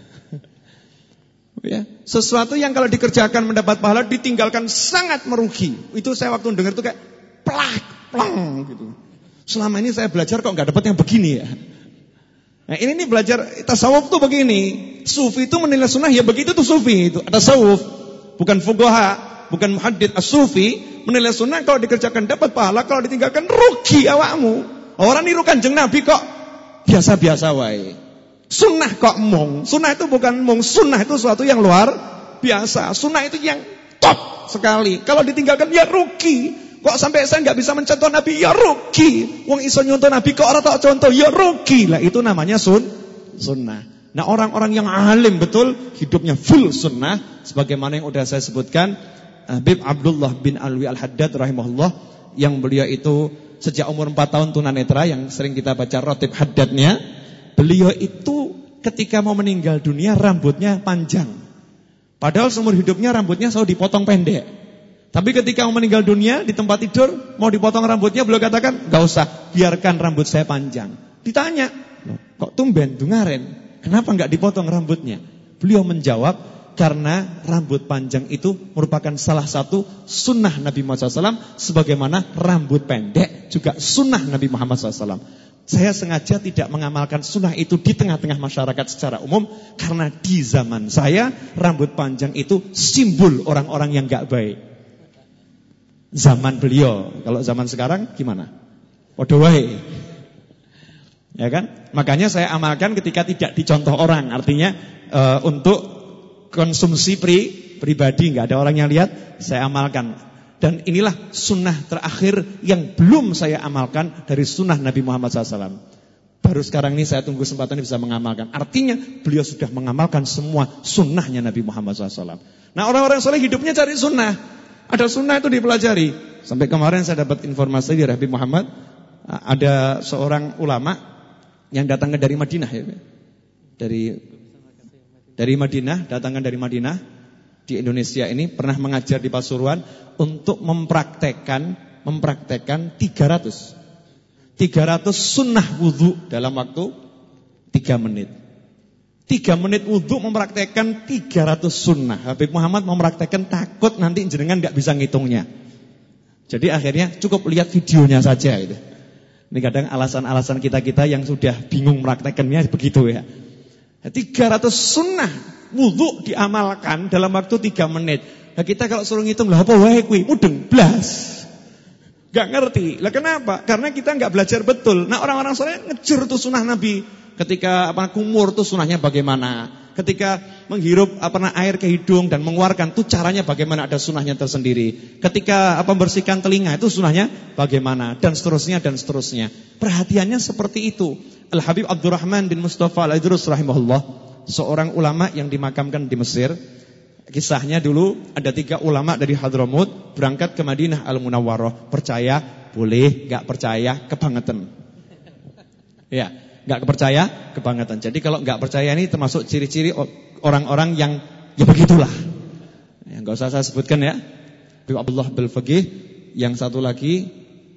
Ya, sesuatu yang kalau dikerjakan mendapat pahala, ditinggalkan sangat merugi. Itu saya waktu dengar itu kayak plak gitu. Selama ini saya belajar kok nggak dapat yang begini ya. Nah ini belajar tasawuf tuh begini. Sufi itu menilai sunnah ya begitu tuh sufi itu. Tasawuf, bukan fuqaha, bukan muhaddits. As-sufi menilai sunnah kalau dikerjakan dapat pahala, kalau ditinggalkan rugi awakmu. Orang niru Kanjeng Nabi kok biasa-biasa wae. Sunnah kok mung. Sunnah itu bukan mung, sunnah itu sesuatu yang luar biasa. Sunnah itu yang top sekali. Kalau ditinggalkan ya rugi. Kok sampai saya nggak bisa mencontoh Nabi, ya rugi. Wong iso nyontoh Nabi kok ora tak contoh, ya rugi. Lah itu namanya sunnah. Nah orang-orang yang alim betul hidupnya full sunnah, sebagaimana yang udah saya sebutkan, Habib Abdullah bin Alwi Al-Haddad rahimahullah, yang beliau itu sejak umur 4 tahun tunanetra, yang sering kita baca rotib haddadnya. Beliau itu ketika mau meninggal dunia rambutnya panjang, padahal seumur hidupnya rambutnya selalu dipotong pendek. Tapi ketika mau meninggal dunia di tempat tidur mau dipotong rambutnya, beliau katakan, "Gak usah, biarkan rambut saya panjang." Ditanya, "Kok tumben dungaren? Kenapa gak dipotong rambutnya?" Beliau menjawab, karena rambut panjang itu merupakan salah satu sunnah Nabi Muhammad SAW, sebagaimana rambut pendek juga sunnah Nabi Muhammad SAW. Saya sengaja tidak mengamalkan sunnah itu di tengah-tengah masyarakat secara umum, karena di zaman saya rambut panjang itu simbol orang-orang yang gak baik. Zaman beliau, kalau zaman sekarang gimana? Padha wae. Ya kan? Makanya saya amalkan ketika tidak dicontoh orang. Artinya untuk konsumsi pribadi, gak ada orang yang lihat, saya amalkan. Dan inilah sunnah terakhir yang belum saya amalkan dari sunnah Nabi Muhammad SAW. Baru sekarang ini saya tunggu kesempatan bisa mengamalkan. Artinya beliau sudah mengamalkan semua sunnahnya Nabi Muhammad SAW. Nah, orang-orang soleh hidupnya cari sunnah. Ada sunnah itu dipelajari. Sampai kemarin saya dapat informasi dari Habib Muhammad, ada seorang ulama yang datangnya dari Madinah, ya. Dari Madinah, datangkan dari Madinah. Di Indonesia ini pernah mengajar di Pasuruan untuk mempraktekkan 300 sunnah wudhu dalam waktu 3 menit. 3 menit wudhu mempraktekkan 300 sunnah. Habib Muhammad mempraktekkan, takut nanti jenengan gak bisa ngitungnya. Jadi akhirnya cukup lihat videonya saja gitu. Ini kadang alasan-alasan kita yang sudah bingung mempraktekannya begitu ya. 300 sunnah wudhu diamalkan dalam waktu 3 menit. Nah, kita kalau suruh ngitung, lah apa wae kuwi? Mudeng blas. Gak ngerti. Lah kenapa? Karena kita gak belajar betul. Nah, orang-orang soleh ngejar tuh sunnah Nabi. Ketika kumur tuh sunnahnya bagaimana? Ketika menghirup air ke hidung dan mengeluarkan tuh caranya bagaimana, ada sunnahnya tersendiri. Ketika membersihkan telinga itu sunnahnya bagaimana, dan seterusnya dan seterusnya. Perhatiannya seperti itu. Al-Habib Abdurrahman bin Mustafa Al-Idrus rahimahullah, seorang ulama yang dimakamkan di Mesir. Kisahnya dulu ada 3 ulama dari Hadramut berangkat ke Madinah Al-Munawwarah. Percaya boleh, gak percaya kebangetan. Ya, gak percaya kebangetan. Jadi kalau gak percaya ini termasuk ciri-ciri orang-orang yang ya begitulah. Ya, gak usah saya sebutkan ya. Abdullah Bil-Faqih. Yang satu lagi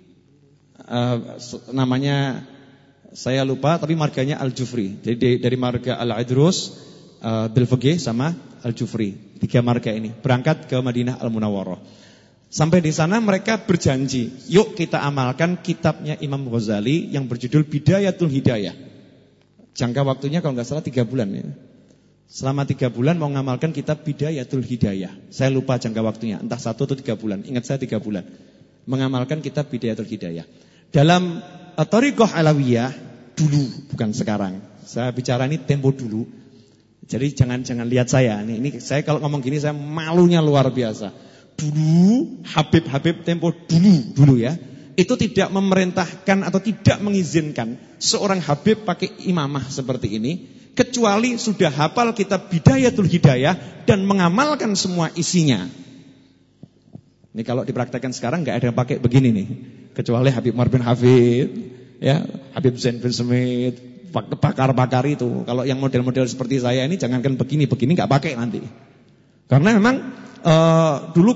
namanya saya lupa, tapi marganya Al-Jufri. Jadi dari marga Al-Idrus, Bil-Faqih sama Al-Jufri. 3 marga ini berangkat ke Madinah Al-Munawwarah. Sampai di sana mereka berjanji, yuk kita amalkan kitabnya Imam Ghazali yang berjudul Bidayatul Hidayah. Jangka waktunya kalau nggak salah 3 bulan ya. Selama 3 bulan mau ngamalkan kitab Bidayatul Hidayah. Saya lupa jangka waktunya, entah 1 atau 3 bulan. Ingat saya 3 bulan. Mengamalkan kitab Bidayatul Hidayah. Dalam Thariqah Alawiyah dulu, bukan sekarang. Saya bicara ini tempo dulu. Jadi jangan lihat saya. Ini saya kalau ngomong gini saya malunya luar biasa. Dulu Habib tempo dulu ya. Itu tidak memerintahkan atau tidak mengizinkan seorang Habib pakai imamah seperti ini, kecuali sudah hafal kitab Bidayatul Hidayah dan mengamalkan semua isinya. Ini kalau dipraktekkan sekarang nggak ada yang pakai begini nih, kecuali Habib Umar bin Hafid, ya, Habib Zain bin Smith, pakar-pakar itu. Kalau yang model-model seperti saya ini jangankan begini nggak pakai nanti. Karena memang dulu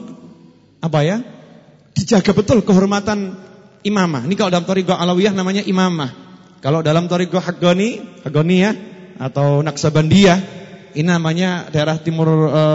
dijaga betul kehormatan imamah. Ini kalau dalam Thariqah Alawiyah namanya imamah. Kalau dalam Thariqah Hagoniyah atau Naksabandiyah, ini namanya daerah timur,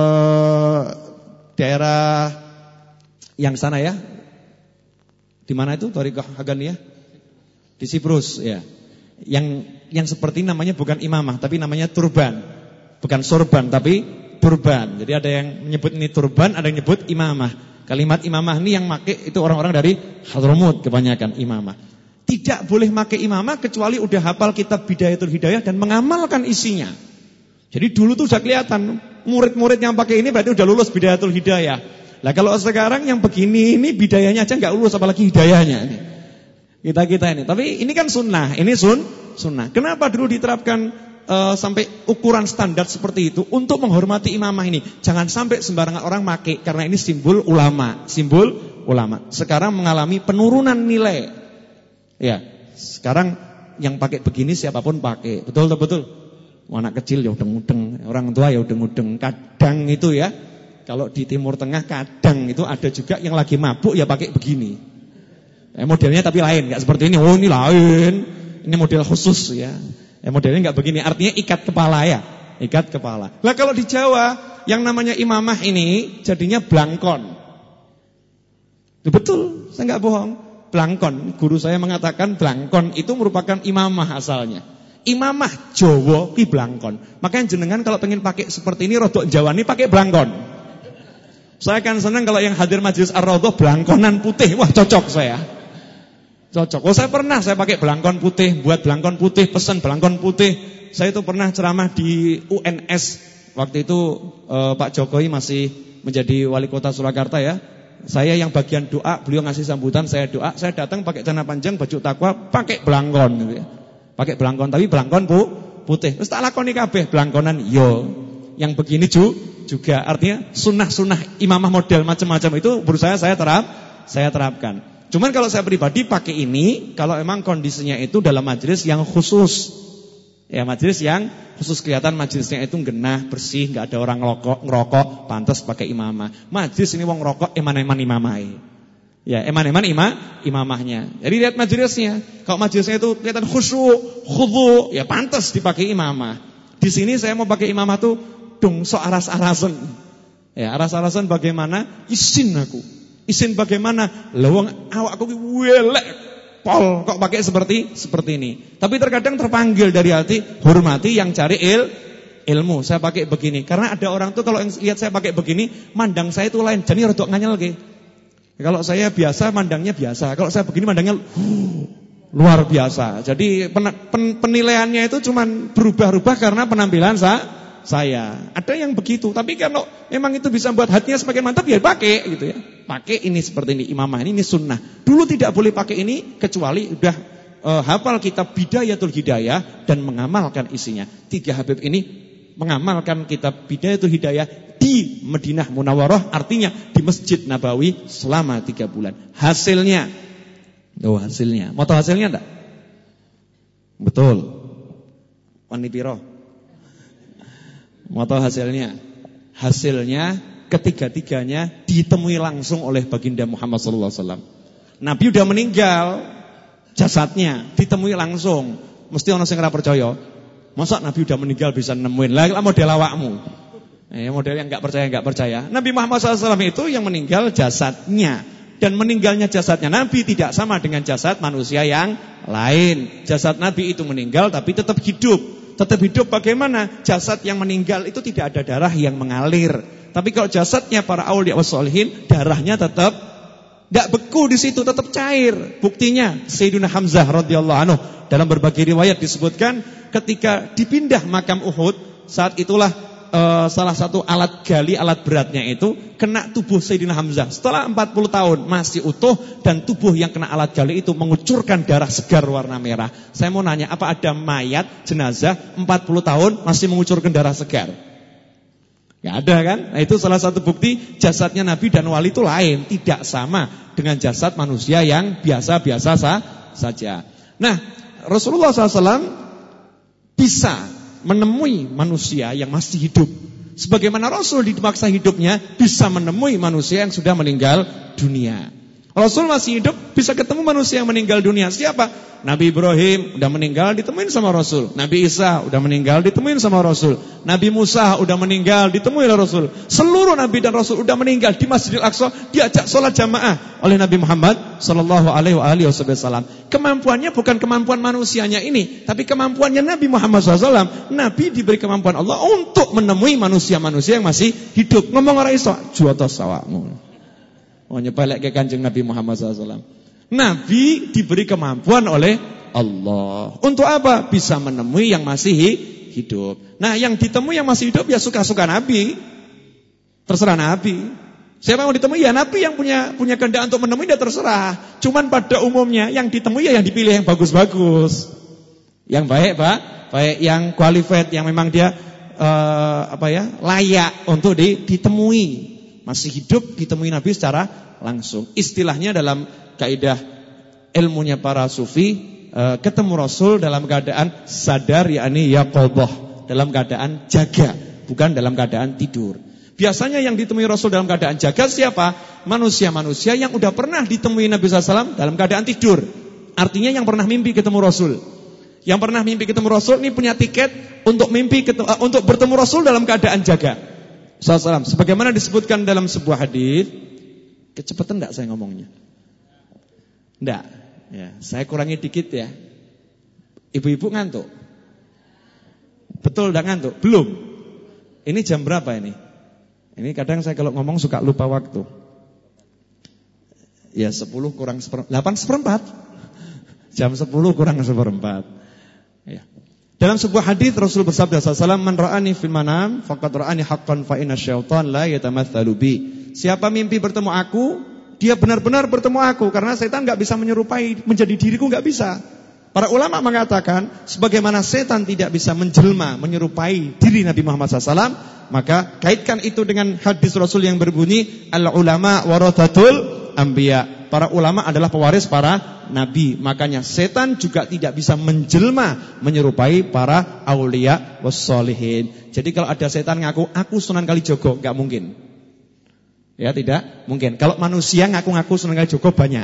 daerah yang sana ya. Di mana itu Thariqah Hagoniyah? Di Siprus ya. Yang seperti ini namanya bukan imamah, tapi namanya turban. Bukan sorban, tapi turban. Jadi ada yang menyebut ini turban, ada yang menyebut imamah. Kalimat imamah ini yang pakai itu orang-orang dari Hadramut kebanyakan imamah. Tidak boleh pakai imamah kecuali udah hafal kitab Bidayatul Hidayah dan mengamalkan isinya. Jadi dulu tuh sudah kelihatan murid-murid yang pakai ini berarti udah lulus Bidayatul Hidayah. Lah kalau sekarang yang begini ini bidayahnya aja nggak lulus, apalagi hidayahnya ini. Kita ini. Tapi ini kan sunnah, ini sunnah. Kenapa dulu diterapkan sampai ukuran standar seperti itu untuk menghormati imamah ini? Jangan sampai sembarangan orang pakai, karena ini simbol ulama, Sekarang mengalami penurunan nilai. Ya, sekarang yang pakai begini siapapun pakai. Betul. Anak kecil ya udeng-udeng, orang tua ya udeng-udeng. Kadang itu ya, kalau di Timur Tengah kadang itu ada juga yang lagi mabuk ya pakai begini. Modelnya tapi lain, nggak seperti ini. Oh ini lain, ini model khusus ya. Modelnya nggak begini, artinya ikat kepala ya, ikat kepala. Lah kalau di Jawa yang namanya imamah ini jadinya blangkon. Betul, saya nggak bohong. Blangkon. Guru saya mengatakan blangkon itu merupakan imamah asalnya. Imamah Jawa ki blangkon. Makanya jenengan kalau pengen pakai seperti ini rodok Jawani pakai blangkon. Saya kan senang kalau yang hadir majelis Ar-Raudhah blangkonan putih. Wah, cocok saya. Cocok. Oh, saya pakai blangkon putih, buat blangkon putih, pesan blangkon putih. Saya itu pernah ceramah di UNS. Waktu itu Pak Jokowi masih menjadi wali kota Surakarta ya. Saya yang bagian doa, beliau ngasih sambutan, saya doa, saya datang pakai celana panjang, baju takwa, pakai blangkon gitu ya. Pakai blangkon, tapi blangkon putih. Terus tak lakoni kabeh blangkonan yo. Yang begini juga artinya sunnah-sunnah imamah model macam-macam itu berusaha saya terapkan. Cuman kalau saya pribadi pakai ini kalau emang kondisinya itu dalam majelis yang khusus. Ya, majelis yang khusus kelihatan majelisnya itu genah, bersih, enggak ada orang ngerokok, pantas pakai imamah. Majelis ini wong ngerokok eman-eman imamai. Ya, eman-eman imamahnya. Jadi lihat majelisnya. Kalau majelisnya itu kelihatan khusyuk, khudhu, ya pantas dipakai imamah. Di sini saya mau pakai imamah tuh dong sok aras-arasan. Ya, aras-arasan bagaimana? Isin aku. Isin bagaimana? Lawang awakku ki welek pol kok pakai seperti ini. Tapi terkadang terpanggil dari hati, hormati yang cari ilmu. Saya pakai begini karena ada orang tuh kalau lihat saya pakai begini, mandang saya itu lain. Jadi rodok nganyelke. Kalau saya biasa mandangnya biasa. Kalau saya begini mandangnya luar biasa. Jadi penilaiannya itu cuman berubah-ubah karena penampilan saya. Ada yang begitu, tapi kalau memang itu bisa buat hatinya semakin mantap ya pakai gitu ya. Pakai ini seperti ini imamah ini sunnah. Dulu tidak boleh pakai ini kecuali udah hafal kitab Bidayatul Hidayah dan mengamalkan isinya. 3 Habib ini mengamalkan kitab Bidayatul Hidayah di Madinah Munawwarah, artinya di Masjid Nabawi selama 3 bulan. Hasilnya. Mau tahu hasilnya enggak? Betul. Wani piro? Mau tahu hasilnya? Hasilnya ketiga-tiganya ditemui langsung oleh baginda Muhammad SAW. Nabi udah meninggal, jasadnya ditemui langsung. Mesti orang yang ora percaya. Masa Nabi udah meninggal bisa nemuin? Lah model awakmu. Model yang enggak percaya. Nabi Muhammad SAW itu yang meninggal jasadnya. Dan meninggalnya jasadnya Nabi tidak sama dengan jasad manusia yang lain. Jasad Nabi itu meninggal tapi tetap hidup. Tetap hidup bagaimana? Jasad yang meninggal itu tidak ada darah yang mengalir. Tapi kalau jasadnya para auliya wassalihin, darahnya tetap enggak beku di situ, tetap cair. Buktinya Sayyidina Hamzah radhiyallahu anhu dalam berbagai riwayat disebutkan ketika dipindah makam Uhud, saat itulah salah satu alat gali, alat beratnya itu kena tubuh Sayyidina Hamzah. Setelah 40 tahun masih utuh dan tubuh yang kena alat gali itu mengucurkan darah segar warna merah. Saya mau nanya, apa ada mayat jenazah 40 tahun masih mengucurkan darah segar? Gak ada kan? Nah, itu salah satu bukti jasadnya Nabi dan wali itu lain, tidak sama dengan jasad manusia yang biasa-biasa saja. Nah, Rasulullah SAW bisa menemui manusia yang masih hidup. Sebagaimana Rasul di masa hidupnya bisa menemui manusia yang sudah meninggal dunia. Rasul masih hidup bisa ketemu manusia yang meninggal dunia. Siapa? Nabi Ibrahim udah meninggal ditemuin sama Rasul. Nabi Isa udah meninggal ditemuin sama Rasul. Nabi Musa udah meninggal ditemuin oleh Rasul. Seluruh Nabi dan Rasul udah meninggal di Masjidil Aqsa diajak sholat jamaah oleh Nabi Muhammad sallallahu alaihi wasallam. Kemampuannya bukan kemampuan manusianya ini, tapi kemampuannya Nabi Muhammad SAW. Nabi diberi kemampuan Allah untuk menemui manusia-manusia yang masih hidup. Ngomong ora iso, juwata sawakmu. Oh, nyepelek ke Kanjeng Nabi Muhammad SAW. Nabi diberi kemampuan oleh Allah. Untuk apa? Bisa menemui yang masih hidup. Nah, yang ditemui yang masih hidup ya suka-suka Nabi. Terserah Nabi. Siapa yang mau ditemui? Ya Nabi yang punya kehendak untuk menemui dia terserah. Cuman pada umumnya yang ditemui ya yang dipilih yang bagus-bagus. Yang baik, Pak. Baik yang qualified, yang memang dia layak untuk ditemui. Masih hidup ditemui Nabi secara langsung. Istilahnya dalam kaidah ilmunya para sufi, ketemu Rasul dalam keadaan sadar, yakni yaqadhah, dalam keadaan jaga, bukan dalam keadaan tidur. Biasanya yang ditemui Rasul dalam keadaan jaga siapa? Manusia-manusia yang udah pernah ditemui Nabi SAW dalam keadaan tidur. Artinya yang pernah mimpi ketemu Rasul. Yang pernah mimpi ketemu Rasul ini punya tiket untuk untuk bertemu Rasul dalam keadaan jaga. Sallallahu. Sebagaimana disebutkan dalam sebuah hadis, kecepatan enggak saya ngomongnya? Enggak. Ya, saya kurangi dikit ya. Ibu-ibu ngantuk? Betul enggak ngantuk? Belum. Ini jam berapa ini? Ini kadang saya kalau ngomong suka lupa waktu. Ya 10 kurang 8 seperempat. Jam 10 kurang seperempat. Ya. Dalam sebuah hadis Rasul bersabda sallallahu man ra'ani fil manam faqad ra'ani haqqan fa inna syaitan la yatamatsalu bi. Siapa mimpi bertemu aku, dia benar-benar bertemu aku, karena setan enggak bisa menyerupai menjadi diriku, enggak bisa. Para ulama mengatakan sebagaimana setan tidak bisa menjelma menyerupai diri Nabi Muhammad SAW, maka kaitkan itu dengan hadis Rasul yang berbunyi al ulama warathatul anbiya. Para ulama adalah pewaris para nabi. Makanya setan juga tidak bisa menjelma menyerupai para aulia wassalihin. Jadi kalau ada setan ngaku aku Sunan Kalijogo, enggak mungkin. Ya tidak mungkin. Kalau manusia ngaku-ngaku Sunan Kalijogo banyak.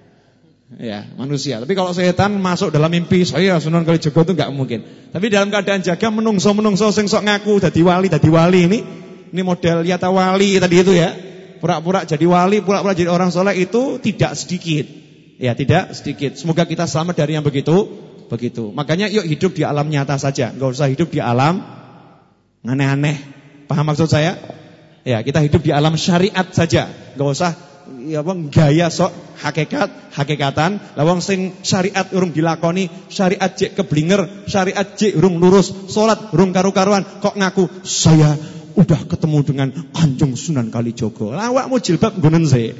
Ya manusia. Tapi kalau setan masuk dalam mimpi saya Sunan Kalijogo itu enggak mungkin. Tapi dalam keadaan jaga menungso sing sok ngaku dadi wali ini model Yata Wali tadi itu ya. Pura-pura jadi wali, pura-pura jadi orang soleh itu tidak sedikit. Ya, tidak sedikit. Semoga kita selamat dari yang begitu. Makanya yuk hidup di alam nyata saja, enggak usah hidup di alam aneh-aneh. Paham maksud saya? Ya, kita hidup di alam syariat saja. Enggak usah gaya sok hakikatan. Lah wong sing syariat urung dilakoni, syariat jek keblinger, syariat jek urung lurus, salat urung karu-karuan, kok ngaku saya udah ketemu dengan Kanjeng Sunan Kalijogo. Awakmu jilbab nggonen sik.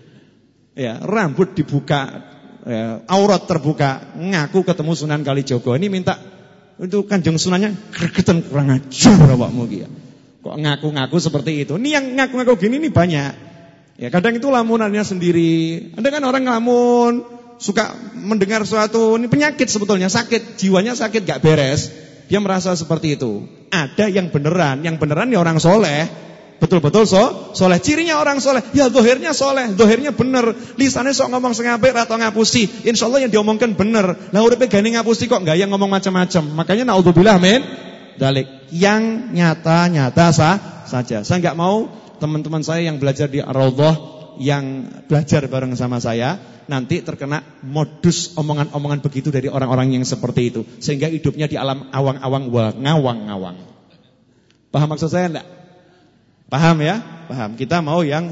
Ya, rambut dibuka, ya, aurat terbuka, ngaku ketemu Sunan Kalijogo. Ini minta itu Kanjeng Sunannya gregeten kurang ajar awakmu iki. Kok ngaku-ngaku seperti itu. Ini yang ngaku-ngaku gini ini banyak. Ya, kadang itu lamunannya sendiri. Ada kan orang ngelamun, suka mendengar suatu ini penyakit sebetulnya, sakit, jiwanya sakit gak beres. Dia merasa seperti itu. Ada yang beneran ya orang soleh. Betul-betul soleh. Cirinya orang soleh, ya zahirnya soleh, zahirnya bener. Lisannya sok ngomong sing apik atau ngapusi. Insyaallah yang diomongkan bener. Lah uripe gane ngapusi kok enggak yang ngomong macam-macam. Makanya naudzubillah min dalik. Yang nyata-nyata saja. Saya enggak mau teman-teman saya yang belajar di Ar-Raudhah, yang belajar bareng sama saya nanti terkena modus omongan-omongan begitu dari orang-orang yang seperti itu, sehingga hidupnya di alam awang-awang ngawang-ngawang. Paham maksud saya enggak? Paham ya? Paham. Kita mau yang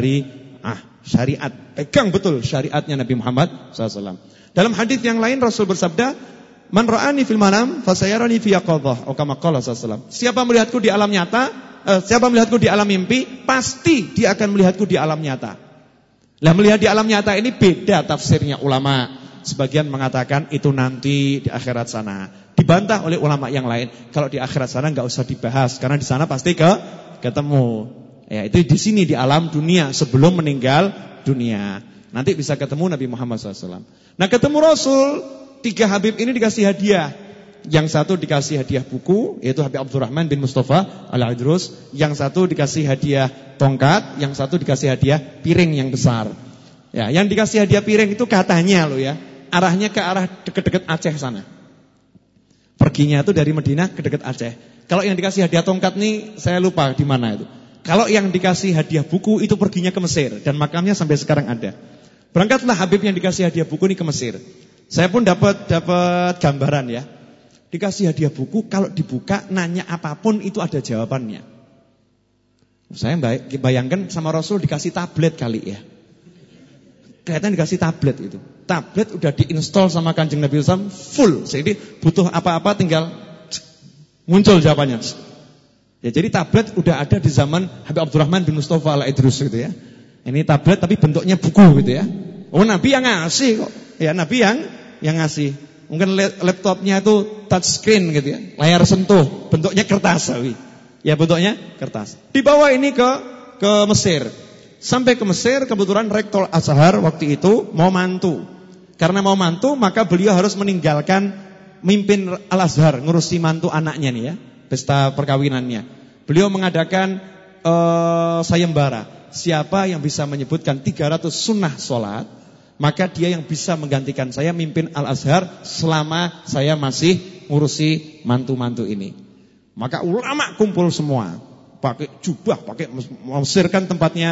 syariat. Pegang betul syariatnya Nabi Muhammad SAW. Dalam hadis yang lain Rasul bersabda, "Man ra'ani fil manam fasayarani fi yaqadhah." Atau kama qala sallallahu. Siapa melihatku di alam nyata, siapa melihatku di alam mimpi, pasti dia akan melihatku di alam nyata. Lah melihat di alam nyata ini beda tafsirnya ulama. Sebagian mengatakan itu nanti di akhirat sana. Dibantah oleh ulama yang lain. Kalau di akhirat sana enggak usah dibahas karena di sana pasti ketemu. Ya, itu di sini di alam dunia sebelum meninggal dunia. Nanti bisa ketemu Nabi Muhammad SAW. Nah, ketemu Rasul, 3 Habib ini dikasih hadiah. Yang satu dikasih hadiah buku, yaitu Habib Abdurrahman bin Mustafa Al-Idrus. Yang satu dikasih hadiah tongkat, yang satu dikasih hadiah piring yang besar. Ya, yang dikasih hadiah piring itu katanya loh ya, arahnya ke arah dekat-dekat Aceh sana. Perginya itu dari Madinah ke dekat Aceh. Kalau yang dikasih hadiah tongkat nih saya lupa di mana itu. Kalau yang dikasih hadiah buku itu perginya ke Mesir dan makamnya sampai sekarang ada. Berangkatlah Habib yang dikasih hadiah buku ini ke Mesir. Saya pun dapat gambaran ya. Dikasih hadiah buku, kalau dibuka nanya apapun itu ada jawabannya. Saya bayangkan sama Rasul dikasih tablet kali ya. Kelihatan dikasih tablet itu. Tablet udah diinstal sama Kanjeng Nabi SAW full. Jadi butuh apa-apa tinggal muncul jawabannya. Ya, jadi tablet udah ada di zaman Habib Abdurrahman bin Mustafa Al-Idrus gitu ya. Ini tablet tapi bentuknya buku gitu ya. Oh, Nabi yang ngasih kok. Ya, Nabi yang ngasih. Mungkin laptopnya itu touchscreen gitu ya, layar sentuh, bentuknya kertas sawi. Ya bentuknya kertas. Dibawa ini ke Mesir. Sampai ke Mesir kebetulan Rektor Azhar waktu itu mau mantu. Karena mau mantu maka beliau harus meninggalkan mimpin Al-Azhar, ngurusi mantu anaknya nih ya, pesta perkawinannya. Beliau mengadakan sayembara. Siapa yang bisa menyebutkan 300 sunnah sholat, maka dia yang bisa menggantikan saya mimpin Al-Azhar selama saya masih ngurusi mantu-mantu ini. Maka ulama kumpul semua, pakai jubah, pakai Mesir kan tempatnya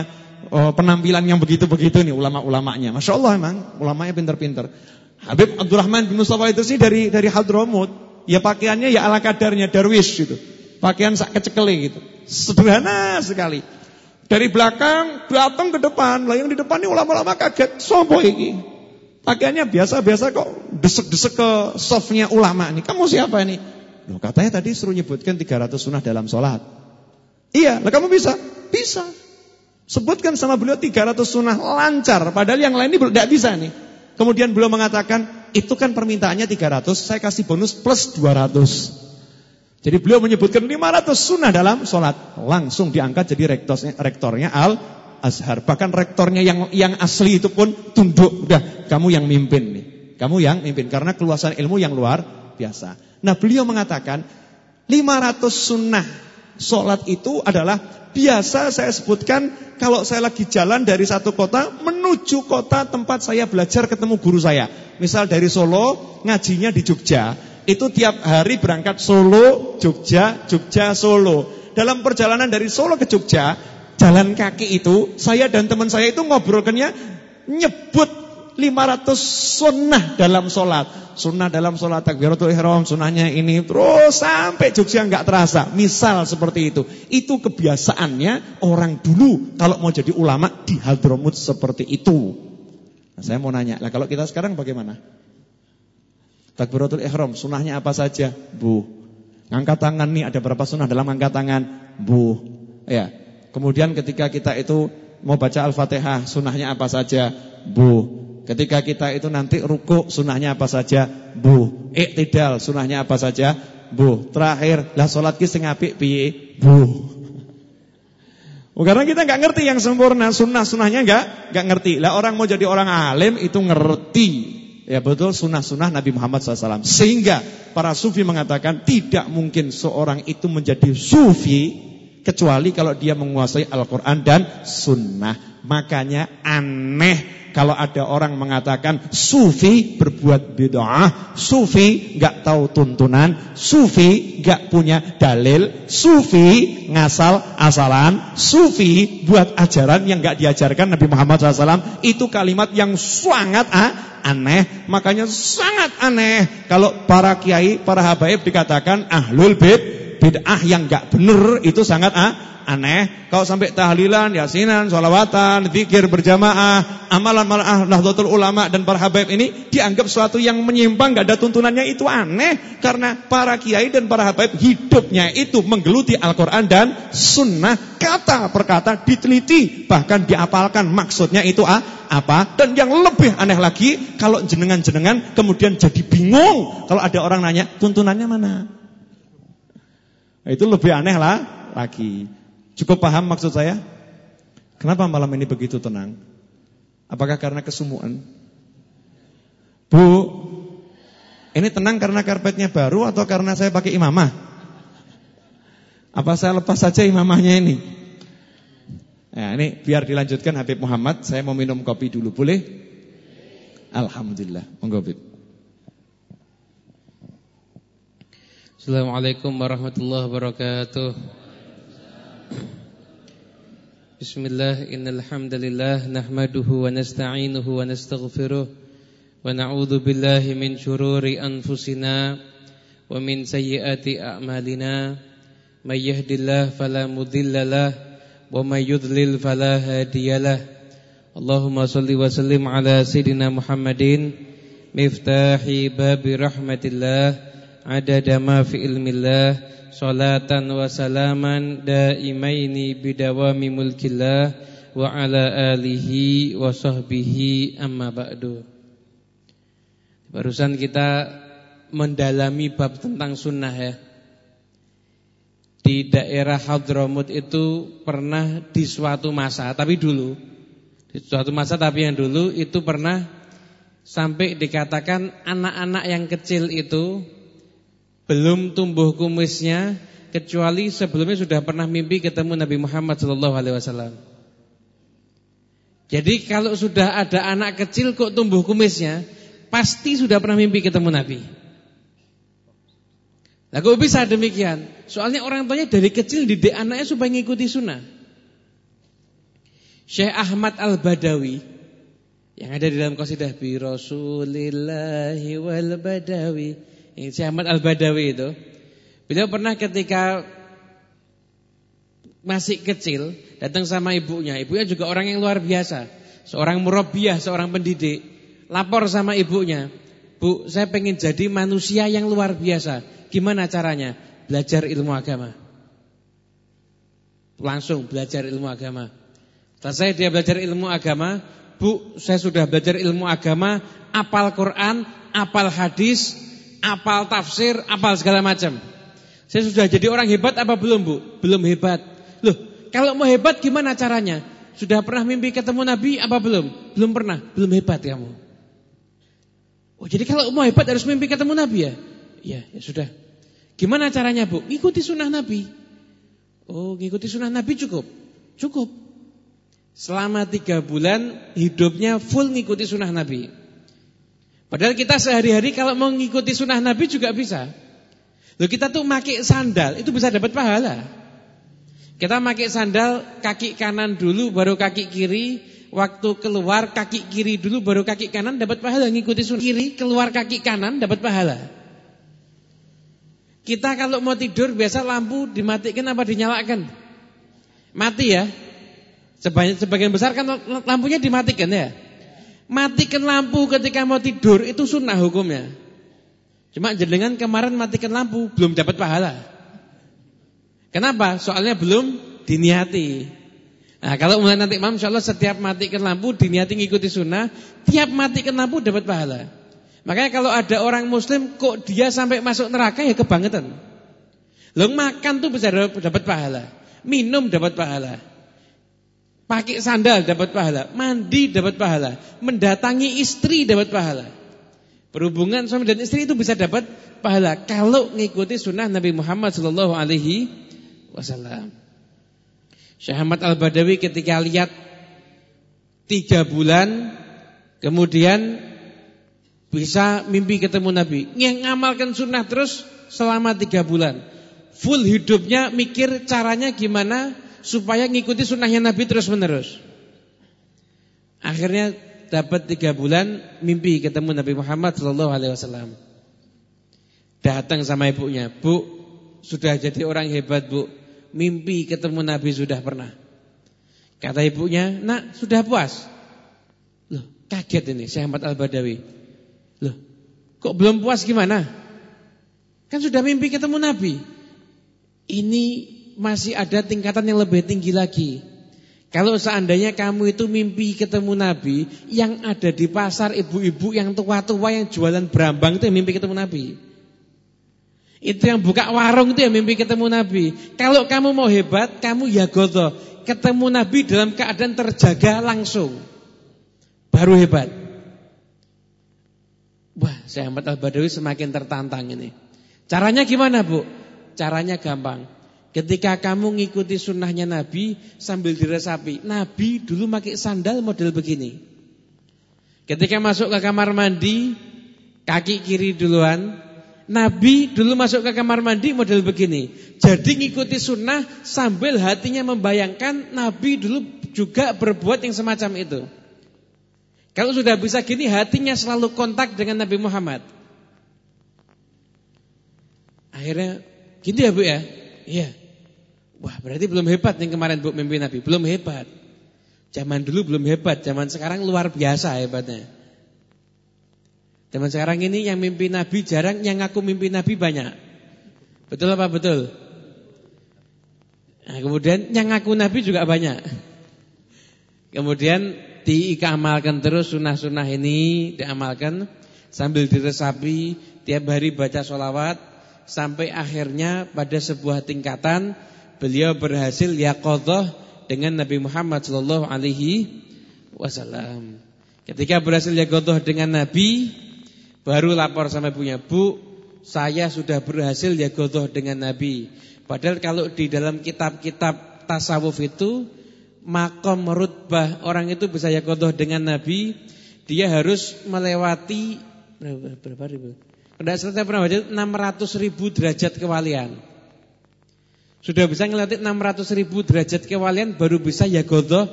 penampilan yang begitu-begitu nih ulama-ulamanya. Masya Allah emang ulamanya pinter-pinter. Habib Abdurrahman bin Mustafa itu sih dari Hadramut. Ya pakaiannya ya ala kadarnya darwish gitu. Pakaian sak kecekele gitu. Sederhana sekali. Dari belakang datang ke depan. Lah yang di depan ini ulama-ulama kaget. Sopo iki? Pakaiannya biasa-biasa kok desek-desek ke softnya ulama nih. Kamu siapa ini? Loh katanya tadi suruh nyebutkan 300 sunnah dalam sholat. Iya, lah kamu bisa? Bisa. Sebutkan sama beliau 300 sunnah lancar. Padahal yang lain ini tidak bisa nih. Kemudian beliau mengatakan, itu kan permintaannya 300, saya kasih bonus plus 200. Jadi beliau menyebutkan 500 sunnah dalam sholat. Langsung diangkat jadi rektornya Al-Azhar. Bahkan rektornya yang asli itu pun tunduk. Udah, kamu yang mimpin nih. Kamu yang mimpin. Karena keluasan ilmu yang luar biasa. Nah beliau mengatakan, 500 sunnah sholat itu adalah biasa saya sebutkan kalau saya lagi jalan dari satu kota menuju kota tempat saya belajar ketemu guru saya. Misal dari Solo, ngajinya di Jogja. Itu tiap hari berangkat Solo, Jogja, Jogja, Solo. Dalam perjalanan dari Solo ke Jogja, jalan kaki itu, saya dan teman saya itu ngobrolkannya nyebut 500 sunnah dalam sholat. Sunnah dalam sholat takbiratul ihram, sunnahnya ini terus sampai Jogja nggak terasa. Misal seperti itu. Itu kebiasaannya orang dulu kalau mau jadi ulama di Hadramut seperti itu. Nah, saya mau nanya, lah kalau kita sekarang bagaimana? Takbiratul ihram, sunnahnya apa saja? Bu. Ngangkat tangan nih ada berapa sunnah dalam angkat tangan? Bu. Ya. Kemudian ketika kita itu mau baca Al-Fatihah, sunnahnya apa saja? Bu. Ketika kita itu nanti ruku, sunnahnya apa saja? Bu. Iktidal, sunnahnya apa saja? Bu. Terakhir, lah sholat ki sing apik piye? Bu. Karena kita nggak ngerti yang sempurna, sunnah-sunnahnya nggak ngerti. Lah orang mau jadi orang alim itu ngerti. Ya betul sunnah-sunnah Nabi Muhammad SAW. Sehingga para sufi mengatakan tidak mungkin seorang itu menjadi sufi kecuali kalau dia menguasai Al-Quran dan sunnah. Makanya aneh kalau ada orang mengatakan sufi berbuat bid'ah, sufi enggak tahu tuntunan, sufi enggak punya dalil, sufi ngasal-asalan, sufi buat ajaran yang enggak diajarkan Nabi Muhammad SAW. Itu kalimat yang sangat aneh. Makanya sangat aneh kalau para kiai, para habaib dikatakan ahlul bid'ah yang enggak benar, itu sangat aneh. Kalau sampai tahlilan, yasinan, sholawatan, zikir berjamaah, amalan-amalan Nahdlatul Ulama dan para habaib ini dianggap suatu yang menyimpang, gak ada tuntunannya, itu aneh. Karena para kiai dan para habaib hidupnya itu menggeluti Al-Quran dan sunnah, kata per kata diteliti, bahkan diapalkan maksudnya itu apa. Dan yang lebih aneh lagi, kalau jenengan-jenengan kemudian jadi bingung kalau ada orang nanya tuntunannya mana. Itu lebih aneh lagi. Cukup paham maksud saya? Kenapa malam ini begitu tenang? Apakah karena kesumuan? Bu, ini tenang karena karpetnya baru atau karena saya pakai imamah? Apa saya lepas saja imamahnya ini? Nah, ini biar dilanjutkan Habib Muhammad. Saya mau minum kopi dulu, boleh? Alhamdulillah. Monggo, Habib. Assalamualaikum warahmatullahi wabarakatuh. Bismillah, innal hamdalillah nahmaduhu wa nasta'inuhu wa nastaghfiruh wa na'udzu billahi min syururi anfusina wa min sayyiati a'malina. May yahdihillahu fala mudhillalah wa may yudlil fala hadiyalah. Allahumma shalli wa sallim ala sayidina Muhammadin miftahi babi rahmatillah adada ma fi ilmillah. Salatan wa salaman daimaini bidawami mulkillah wa ala alihi wa sahbihi amma ba'du. Barusan kita mendalami bab tentang sunnah ya. Di daerah Hadramut itu pernah di suatu masa, tapi dulu di suatu masa tapi yang dulu itu pernah sampai dikatakan anak-anak yang kecil itu belum tumbuh kumisnya kecuali sebelumnya sudah pernah mimpi ketemu Nabi Muhammad SAW. Jadi kalau sudah ada anak kecil kok tumbuh kumisnya, pasti sudah pernah mimpi ketemu Nabi. Lah kok bisa demikian? Soalnya orang tuanya dari kecil didik anaknya supaya ngikuti sunnah. Syekh Ahmad Al-Badawi yang ada di dalam qasidah bi Rasulillahi wal Badawi. Ini Syekh Ahmad Al-Badawi itu. Beliau pernah ketika masih kecil datang sama ibunya. Ibunya juga orang yang luar biasa, seorang murabbiyah, seorang pendidik. Lapor sama ibunya, "Bu, saya pengen jadi manusia yang luar biasa. Gimana caranya?" Belajar ilmu agama. Langsung belajar ilmu agama. Selesai dia belajar ilmu agama, "Bu, saya sudah belajar ilmu agama, apal Quran, apal hadis, apal tafsir, apal segala macam. Saya sudah jadi orang hebat apa belum, Bu?" "Belum hebat." "Loh, kalau mau hebat gimana caranya? Sudah pernah mimpi ketemu Nabi apa belum?" "Belum pernah." "Belum hebat kamu." "Oh, jadi kalau mau hebat harus mimpi ketemu Nabi ya?" "Iya, ya sudah." "Gimana caranya, Bu?" "Ikuti sunnah Nabi." "Oh, ngikuti sunnah Nabi cukup?" "Cukup." Selama 3 bulan hidupnya full ngikuti sunnah Nabi. Padahal kita sehari-hari kalau mau ngikuti sunnah Nabi juga bisa. Loh, kita tuh pakai sandal itu bisa dapat pahala. Kita pakai sandal kaki kanan dulu baru kaki kiri. Waktu keluar kaki kiri dulu baru kaki kanan, dapat pahala. Ngikuti sunnah kiri keluar kaki kanan dapat pahala. Kita kalau mau tidur biasa lampu dimatikan apa dinyalakan? Mati ya. Sebagian besar kan lampunya dimatikan ya. Matikan lampu ketika mau tidur itu sunnah hukumnya. Cuma jenengan kemarin matikan lampu belum dapat pahala. Kenapa? Soalnya belum diniati. Nah, kalau mulai nanti malam insyaallah setiap matikan lampu diniati ngikuti sunnah, tiap matikan lampu dapat pahala. Makanya kalau ada orang muslim kok dia sampai masuk neraka ya kebangetan. Loh, makan tuh bisa dapat pahala, minum dapat pahala, pakai sandal dapat pahala, mandi dapat pahala, mendatangi istri dapat pahala. Berhubungan suami dan istri itu bisa dapat pahala kalau ngikuti sunnah Nabi Muhammad sallallahu alaihi wasallam. Syekh Ahmad Al-Badawi ketika lihat 3 bulan kemudian bisa mimpi ketemu Nabi, ngamalkan sunnah terus selama 3 bulan. Full hidupnya mikir caranya gimana supaya ngikuti sunnahnya Nabi terus menerus. Akhirnya dapat 3 bulan mimpi ketemu Nabi Muhammad SAW. Datang sama ibunya, "Bu, sudah jadi orang hebat, Bu. Mimpi ketemu Nabi sudah pernah." Kata ibunya, "Nak, sudah puas?" Loh, kaget ini Syekh Ahmad Al-Badawi. "Loh, kok belum puas gimana? Kan sudah mimpi ketemu Nabi." Ini masih ada tingkatan yang lebih tinggi lagi. Kalau seandainya kamu itu mimpi ketemu Nabi, yang ada di pasar ibu-ibu yang tua-tua yang jualan berambang itu yang mimpi ketemu Nabi. Itu yang buka warung itu yang mimpi ketemu Nabi. Kalau kamu mau hebat, kamu ya godoh ketemu Nabi dalam keadaan terjaga langsung, baru hebat. Wah, Syekh Ahmad Al-Badawi semakin tertantang ini. Caranya gimana, Bu? Caranya gampang. Ketika kamu ngikuti sunnahnya Nabi sambil diresapi, Nabi dulu pakai sandal model begini. Ketika masuk ke kamar mandi, kaki kiri duluan. Nabi dulu masuk ke kamar mandi model begini. Jadi ngikuti sunnah sambil hatinya membayangkan Nabi dulu juga berbuat yang semacam itu. Kalau sudah bisa gini, hatinya selalu kontak dengan Nabi Muhammad. Akhirnya gini ya, Bu ya? Iya. Wah, berarti belum hebat yang kemarin Bu mimpi Nabi. Belum hebat. Zaman dulu belum hebat, zaman sekarang luar biasa hebatnya. Zaman sekarang ini yang mimpi Nabi jarang, yang ngaku mimpi Nabi banyak. Betul apa betul? Nah, kemudian yang ngaku Nabi juga banyak. Kemudian diamalkan terus sunnah-sunnah ini, diamalkan sambil diresapi, tiap hari baca sholawat, sampai akhirnya pada sebuah tingkatan beliau berhasil yaqadhah dengan Nabi Muhammad sallallahu alaihi wasallam. Ketika berhasil yaqadhah dengan Nabi, baru lapor sama ibunya, "Bu, saya sudah berhasil yaqadhah dengan Nabi." Padahal kalau di dalam kitab-kitab tasawuf itu maqam rutbah orang itu bisa yaqadhah dengan Nabi, dia harus melewati berapa ribu? Saya pernah baca 600.000 derajat kewalian. Sudah bisa ngelewati 600.000 derajat kewalian baru bisa yaqadhah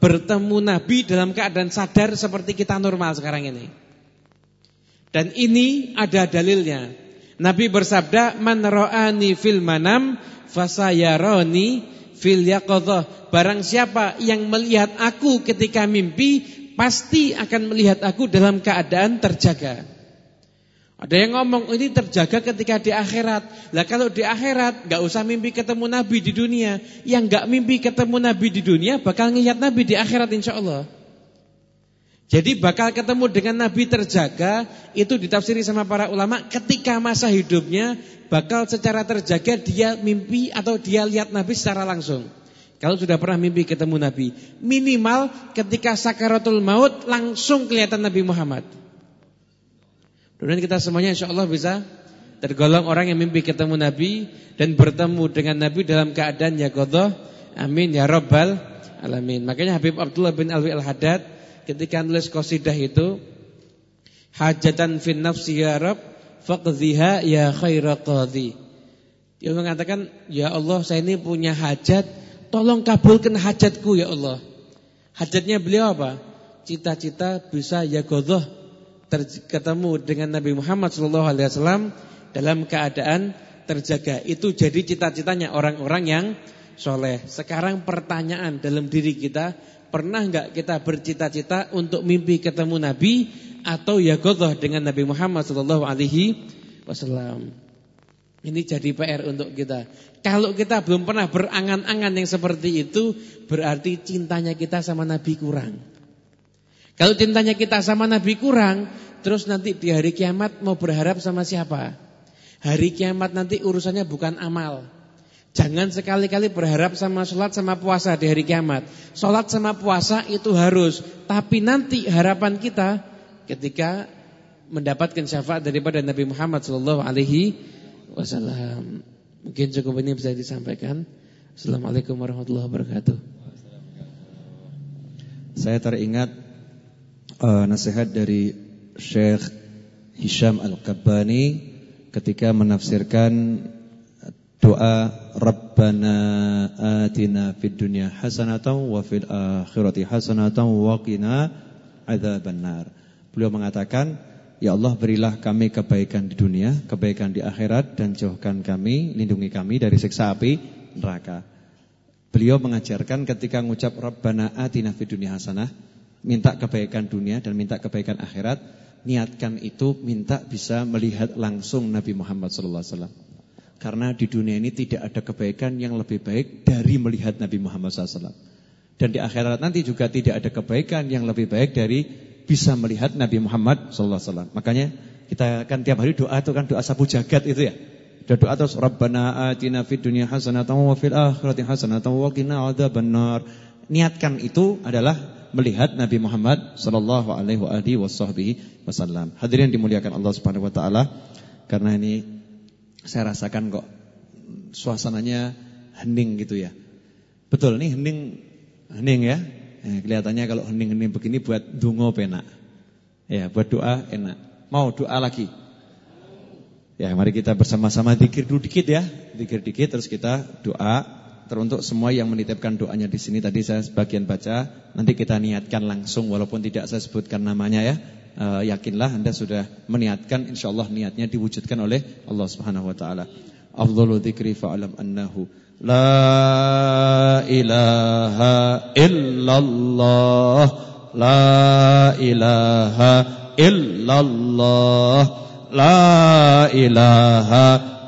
bertemu Nabi dalam keadaan sadar seperti kita normal sekarang ini. Dan ini ada dalilnya. Nabi bersabda, "Man ra'ani fil manam fasayarani fil yaqadhah." Barang siapa yang melihat aku ketika mimpi, pasti akan melihat aku dalam keadaan terjaga. Ada yang ngomong ini terjaga ketika di akhirat. Lah kalau di akhirat gak usah mimpi ketemu Nabi di dunia. Yang gak mimpi ketemu Nabi di dunia bakal ngelihat Nabi di akhirat insyaallah. Jadi bakal ketemu dengan Nabi terjaga, itu ditafsiri sama para ulama ketika masa hidupnya bakal secara terjaga dia mimpi atau dia lihat Nabi secara langsung. Kalau sudah pernah mimpi ketemu Nabi, minimal ketika sakaratul maut langsung kelihatan Nabi Muhammad. Dan kita semuanya insyaallah bisa tergolong orang yang mimpi ketemu Nabi dan bertemu dengan Nabi dalam keadaan yaqadhah. Amin ya rabbal alamin. Makanya Habib Abdullah bin Alwi Al-Haddad ketika nulis qasidah itu, hajatan fin nafsi ya Rabb faqdhiha ya khaira qadhi. Dia mengatakan, ya Allah saya ini punya hajat, tolong kabulkan hajatku ya Allah. Hajatnya beliau apa? Cita-cita bisa yaqadhah, ketemu dengan Nabi Muhammad SAW dalam keadaan terjaga. Itu jadi cita-citanya orang-orang yang soleh. Sekarang pertanyaan dalam diri kita, pernah enggak kita bercita-cita untuk mimpi ketemu Nabi atau yaqadhah dengan Nabi Muhammad SAW? Ini jadi PR untuk kita. Kalau kita belum pernah berangan-angan yang seperti itu, berarti cintanya kita sama Nabi kurang. Kalau cintanya kita sama Nabi kurang, terus nanti di hari kiamat mau berharap sama siapa? Hari kiamat nanti urusannya bukan amal. Jangan sekali-kali berharap sama sholat sama puasa di hari kiamat. Sholat sama puasa itu harus, tapi nanti harapan kita ketika mendapatkan syafaat daripada Nabi Muhammad SAW. Mungkin cukup ini bisa disampaikan. Assalamualaikum warahmatullahi wabarakatuh. Saya teringat nasihat dari Syekh Hisham Al-Qabbani ketika menafsirkan doa Rabbana atina fid dunya hasanatan wa fil akhirati hasanatan wa qina adzabannar. Beliau mengatakan, ya Allah berilah kami kebaikan di dunia, kebaikan di akhirat, dan jauhkan kami, lindungi kami dari siksa api neraka. Beliau mengajarkan ketika mengucap Rabbana atina fid dunya hasanah, minta kebaikan dunia dan minta kebaikan akhirat, niatkan itu minta bisa melihat langsung Nabi Muhammad SAW. Karena di dunia ini tidak ada kebaikan yang lebih baik dari melihat Nabi Muhammad SAW. Dan di akhirat nanti juga tidak ada kebaikan yang lebih baik dari bisa melihat Nabi Muhammad SAW. Makanya kita kan tiap hari doa itu kan doa sapu jagat itu ya. Doa terus Rabbana atina fid dunya hasanatan wa fil akhirati hasanatan wa qina adzabannar. Niatkan itu adalah melihat Nabi Muhammad sallallahu alaihi wasallam. Hadirin dimuliakan Allah Subhanahu wa taala, karena ini saya rasakan kok suasananya hening gitu ya. Betul nih hening ya. Kelihatannya kalau hening-hening begini buat donga penak. Ya, buat doa enak. Mau doa lagi? Ya, mari kita bersama-sama zikir dulu dikit ya. Zikir dikit terus kita doa. Teruntuk semua yang menitipkan doanya di sini, tadi saya sebagian baca, nanti kita niatkan langsung walaupun tidak saya sebutkan namanya ya. Yakinlah Anda sudah meniatkan, insyaallah niatnya diwujudkan oleh Allah Subhanahu wa taala. Afdhalu dzikri fa'lam annahu la ilaha illallah, la ilaha illallah, la ilaha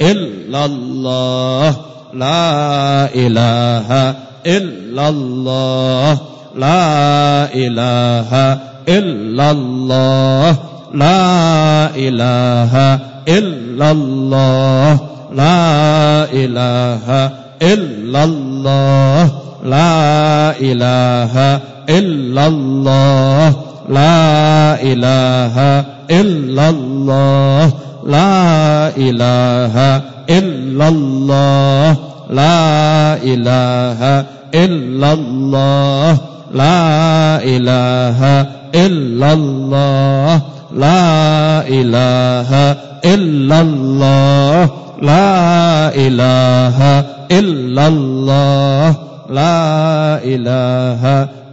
illallah, la ilaha illallah, la ilaha illallah, la ilaha illallah, la ilaha illallah, la ilaha illallah, la ilaha illallah, la ilaha illallah, la ilaha illallah, la ilaha illallah, la ilaha illallah, la ilaha illallah, la ilaha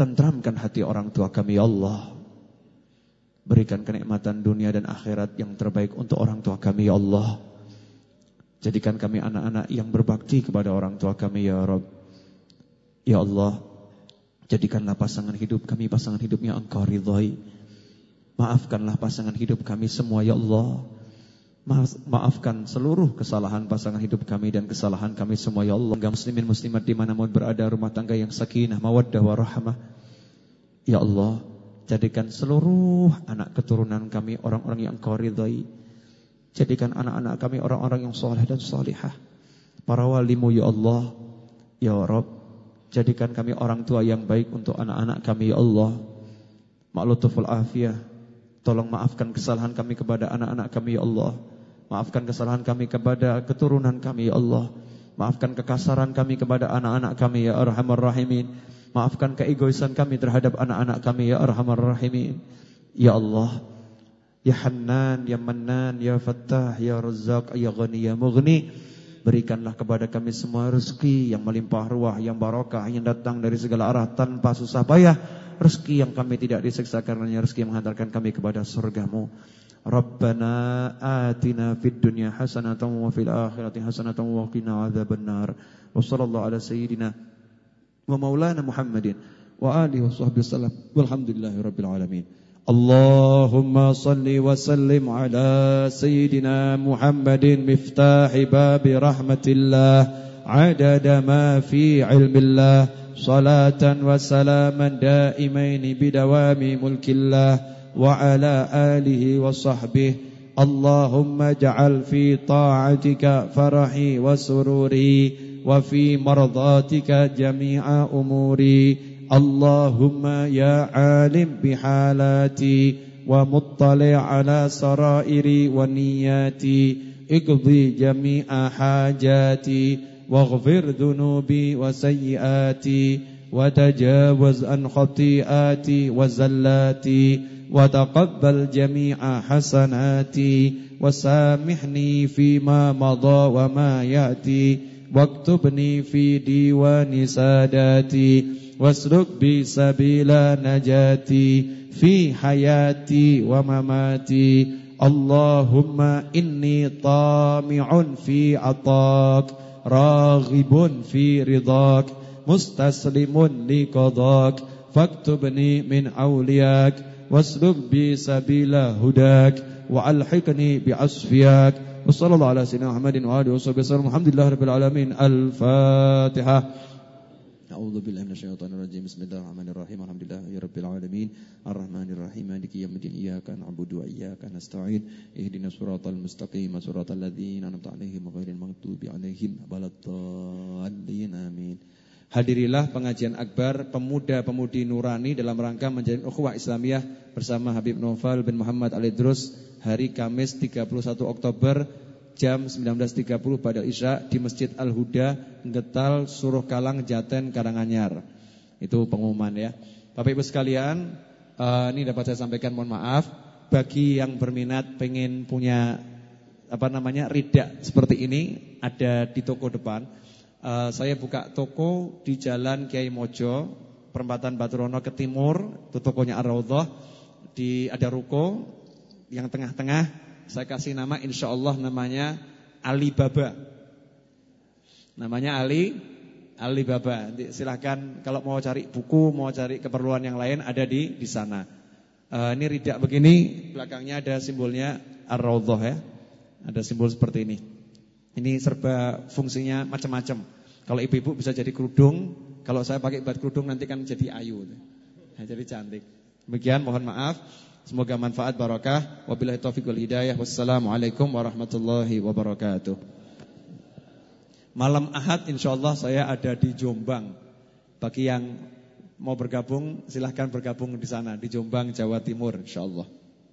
Tentramkan hati orang tua kami ya Allah. Berikan kenikmatan dunia dan akhirat yang terbaik untuk orang tua kami ya Allah. Jadikan kami anak-anak yang berbakti kepada orang tua kami ya Rabb. Ya Allah, jadikanlah pasangan hidup kami pasangan hidup yang Engkau ridhai. Maafkanlah pasangan hidup kami semua ya Allah. Maafkan seluruh kesalahan pasangan hidup kami dan kesalahan kami semua ya Allah. Muslimin muslimat dimanapun berada, rumah tangga yang sakinah, mawaddah, warahmah. Ya Allah, jadikan seluruh anak keturunan kami orang-orang yang Engkau ridhai. Jadikan anak-anak kami orang-orang yang soleh dan salihah. Para walimu ya Allah. Ya Rabb, jadikan kami orang tua yang baik untuk anak-anak kami ya Allah. Ma'lutuful afiyah. Tolong maafkan kesalahan kami kepada anak-anak kami ya Allah. Maafkan kesalahan kami kepada keturunan kami ya Allah. Maafkan kekasaran kami kepada anak-anak kami ya Arhamar Rahimin. Maafkan keegoisan kami terhadap anak-anak kami ya Arhamar Rahimin. Ya Allah, Ya Hannan, Ya Mannan, Ya Fattah, Ya Razzaq, Ya Ghani, Ya Mughni. Berikanlah kepada kami semua rezeki yang melimpah ruah, yang barakah, yang datang dari segala arah tanpa susah payah. Rezeki yang kami tidak disiksa karenanya, rezeki yang menghantarkan kami kepada surgamu. Rabbana atina fid dunya hasanatan wa fil akhirati hasanatan wa qina adzabannar. Wa sallallahu ala sayyidina wa maulana Muhammadin wa alihi washabbihi wasallam. Walhamdulillahirabbil alamin. Allahumma salli wa sallim ala sayyidina Muhammadin miftahi babi rahmatillah adada ma fi ilmillah. Salatan wa salaman daimaini bidawami mulkillah wa ala alihi wa sahbihi. Allahumma ja'al fi ta'atika farahi wa sururi wa fi mardatika jami'a umuri. Allahumma ya alim bihalati wa muttali' ala sarairi wa niyati. Iqdi jami'a hajati واغفر ذنوبي وسيئاتي وتجاوز عن خطيئاتي وزلاتي وتقبل جميع حسناتي وسامحني فيما مضى وما يأتي واكتبني في ديوان ساداتي واسلك بي سبيل نجاتي في حياتي ومماتي. اللهم إني طامع في عطاك راغب في رضاك مستسلم لقضاك فاكتبني من أولياك واسلك بي سبيل هداك وألحقني بعصفياك. وصلى الله على سيدنا محمد وآله وصحبه وسلم. الحمد لله رب العالمين. الفاتحة. أعوذ بالله من الشيطان الرجيم. بسم الله الرحمن الرحيم. الحمد لله رب العالمين الرحمن الرحيم مالك يوم الدين إياك نعبد وإياك نستعين اهدنا الصراط المستقيم صراط الذين أنعمت عليهم غير المغضوب عليهم ولا-الضالين. Amin. Hadirilah pengajian akbar pemuda-pemudi nurani dalam rangka menjalin ukhuwah Islamiyah bersama Habib Noval bin Muhammad Al-Idrus hari Kamis 31 Oktober jam 19.30 pada Isya di Masjid Al-Huda, Getal, Suruh Kalang, Jaten, Karanganyar. Itu pengumuman ya. Bapak Ibu sekalian, ini dapat saya sampaikan, mohon maaf bagi yang berminat pengen punya rida seperti ini, ada di toko depan. Saya buka toko di Jalan Kiai Mojo, perempatan Baturono ke timur, itu tokonya Ar-Raudhah. Ada ruko yang tengah-tengah. Saya kasih nama, insyaallah namanya Alibaba. Namanya Alibaba. Nanti silahkan kalau mau cari buku, mau cari keperluan yang lain ada di sana. Ini ridak begini, belakangnya ada simbolnya Ar-Raudhah ya. Ada simbol seperti ini. Ini serba fungsinya macam-macam. Kalau ibu-ibu bisa jadi kerudung, kalau saya pakai buat kerudung nanti kan jadi ayu. Nah, jadi cantik. Demikian, mohon maaf. Semoga manfaat barakah. Wabillahi taufiq wal hidayah. Wassalamualaikum warahmatullahi wabarakatuh. Malam Ahad insyaallah saya ada di Jombang. Bagi yang mau bergabung silahkan bergabung di sana di Jombang, Jawa Timur insyaallah.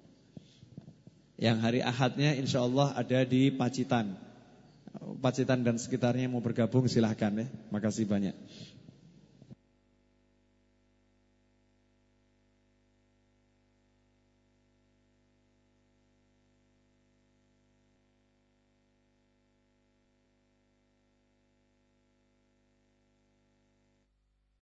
Yang hari Ahadnya insyaallah ada di Pacitan dan sekitarnya, mau bergabung silahkan ya. Makasih banyak.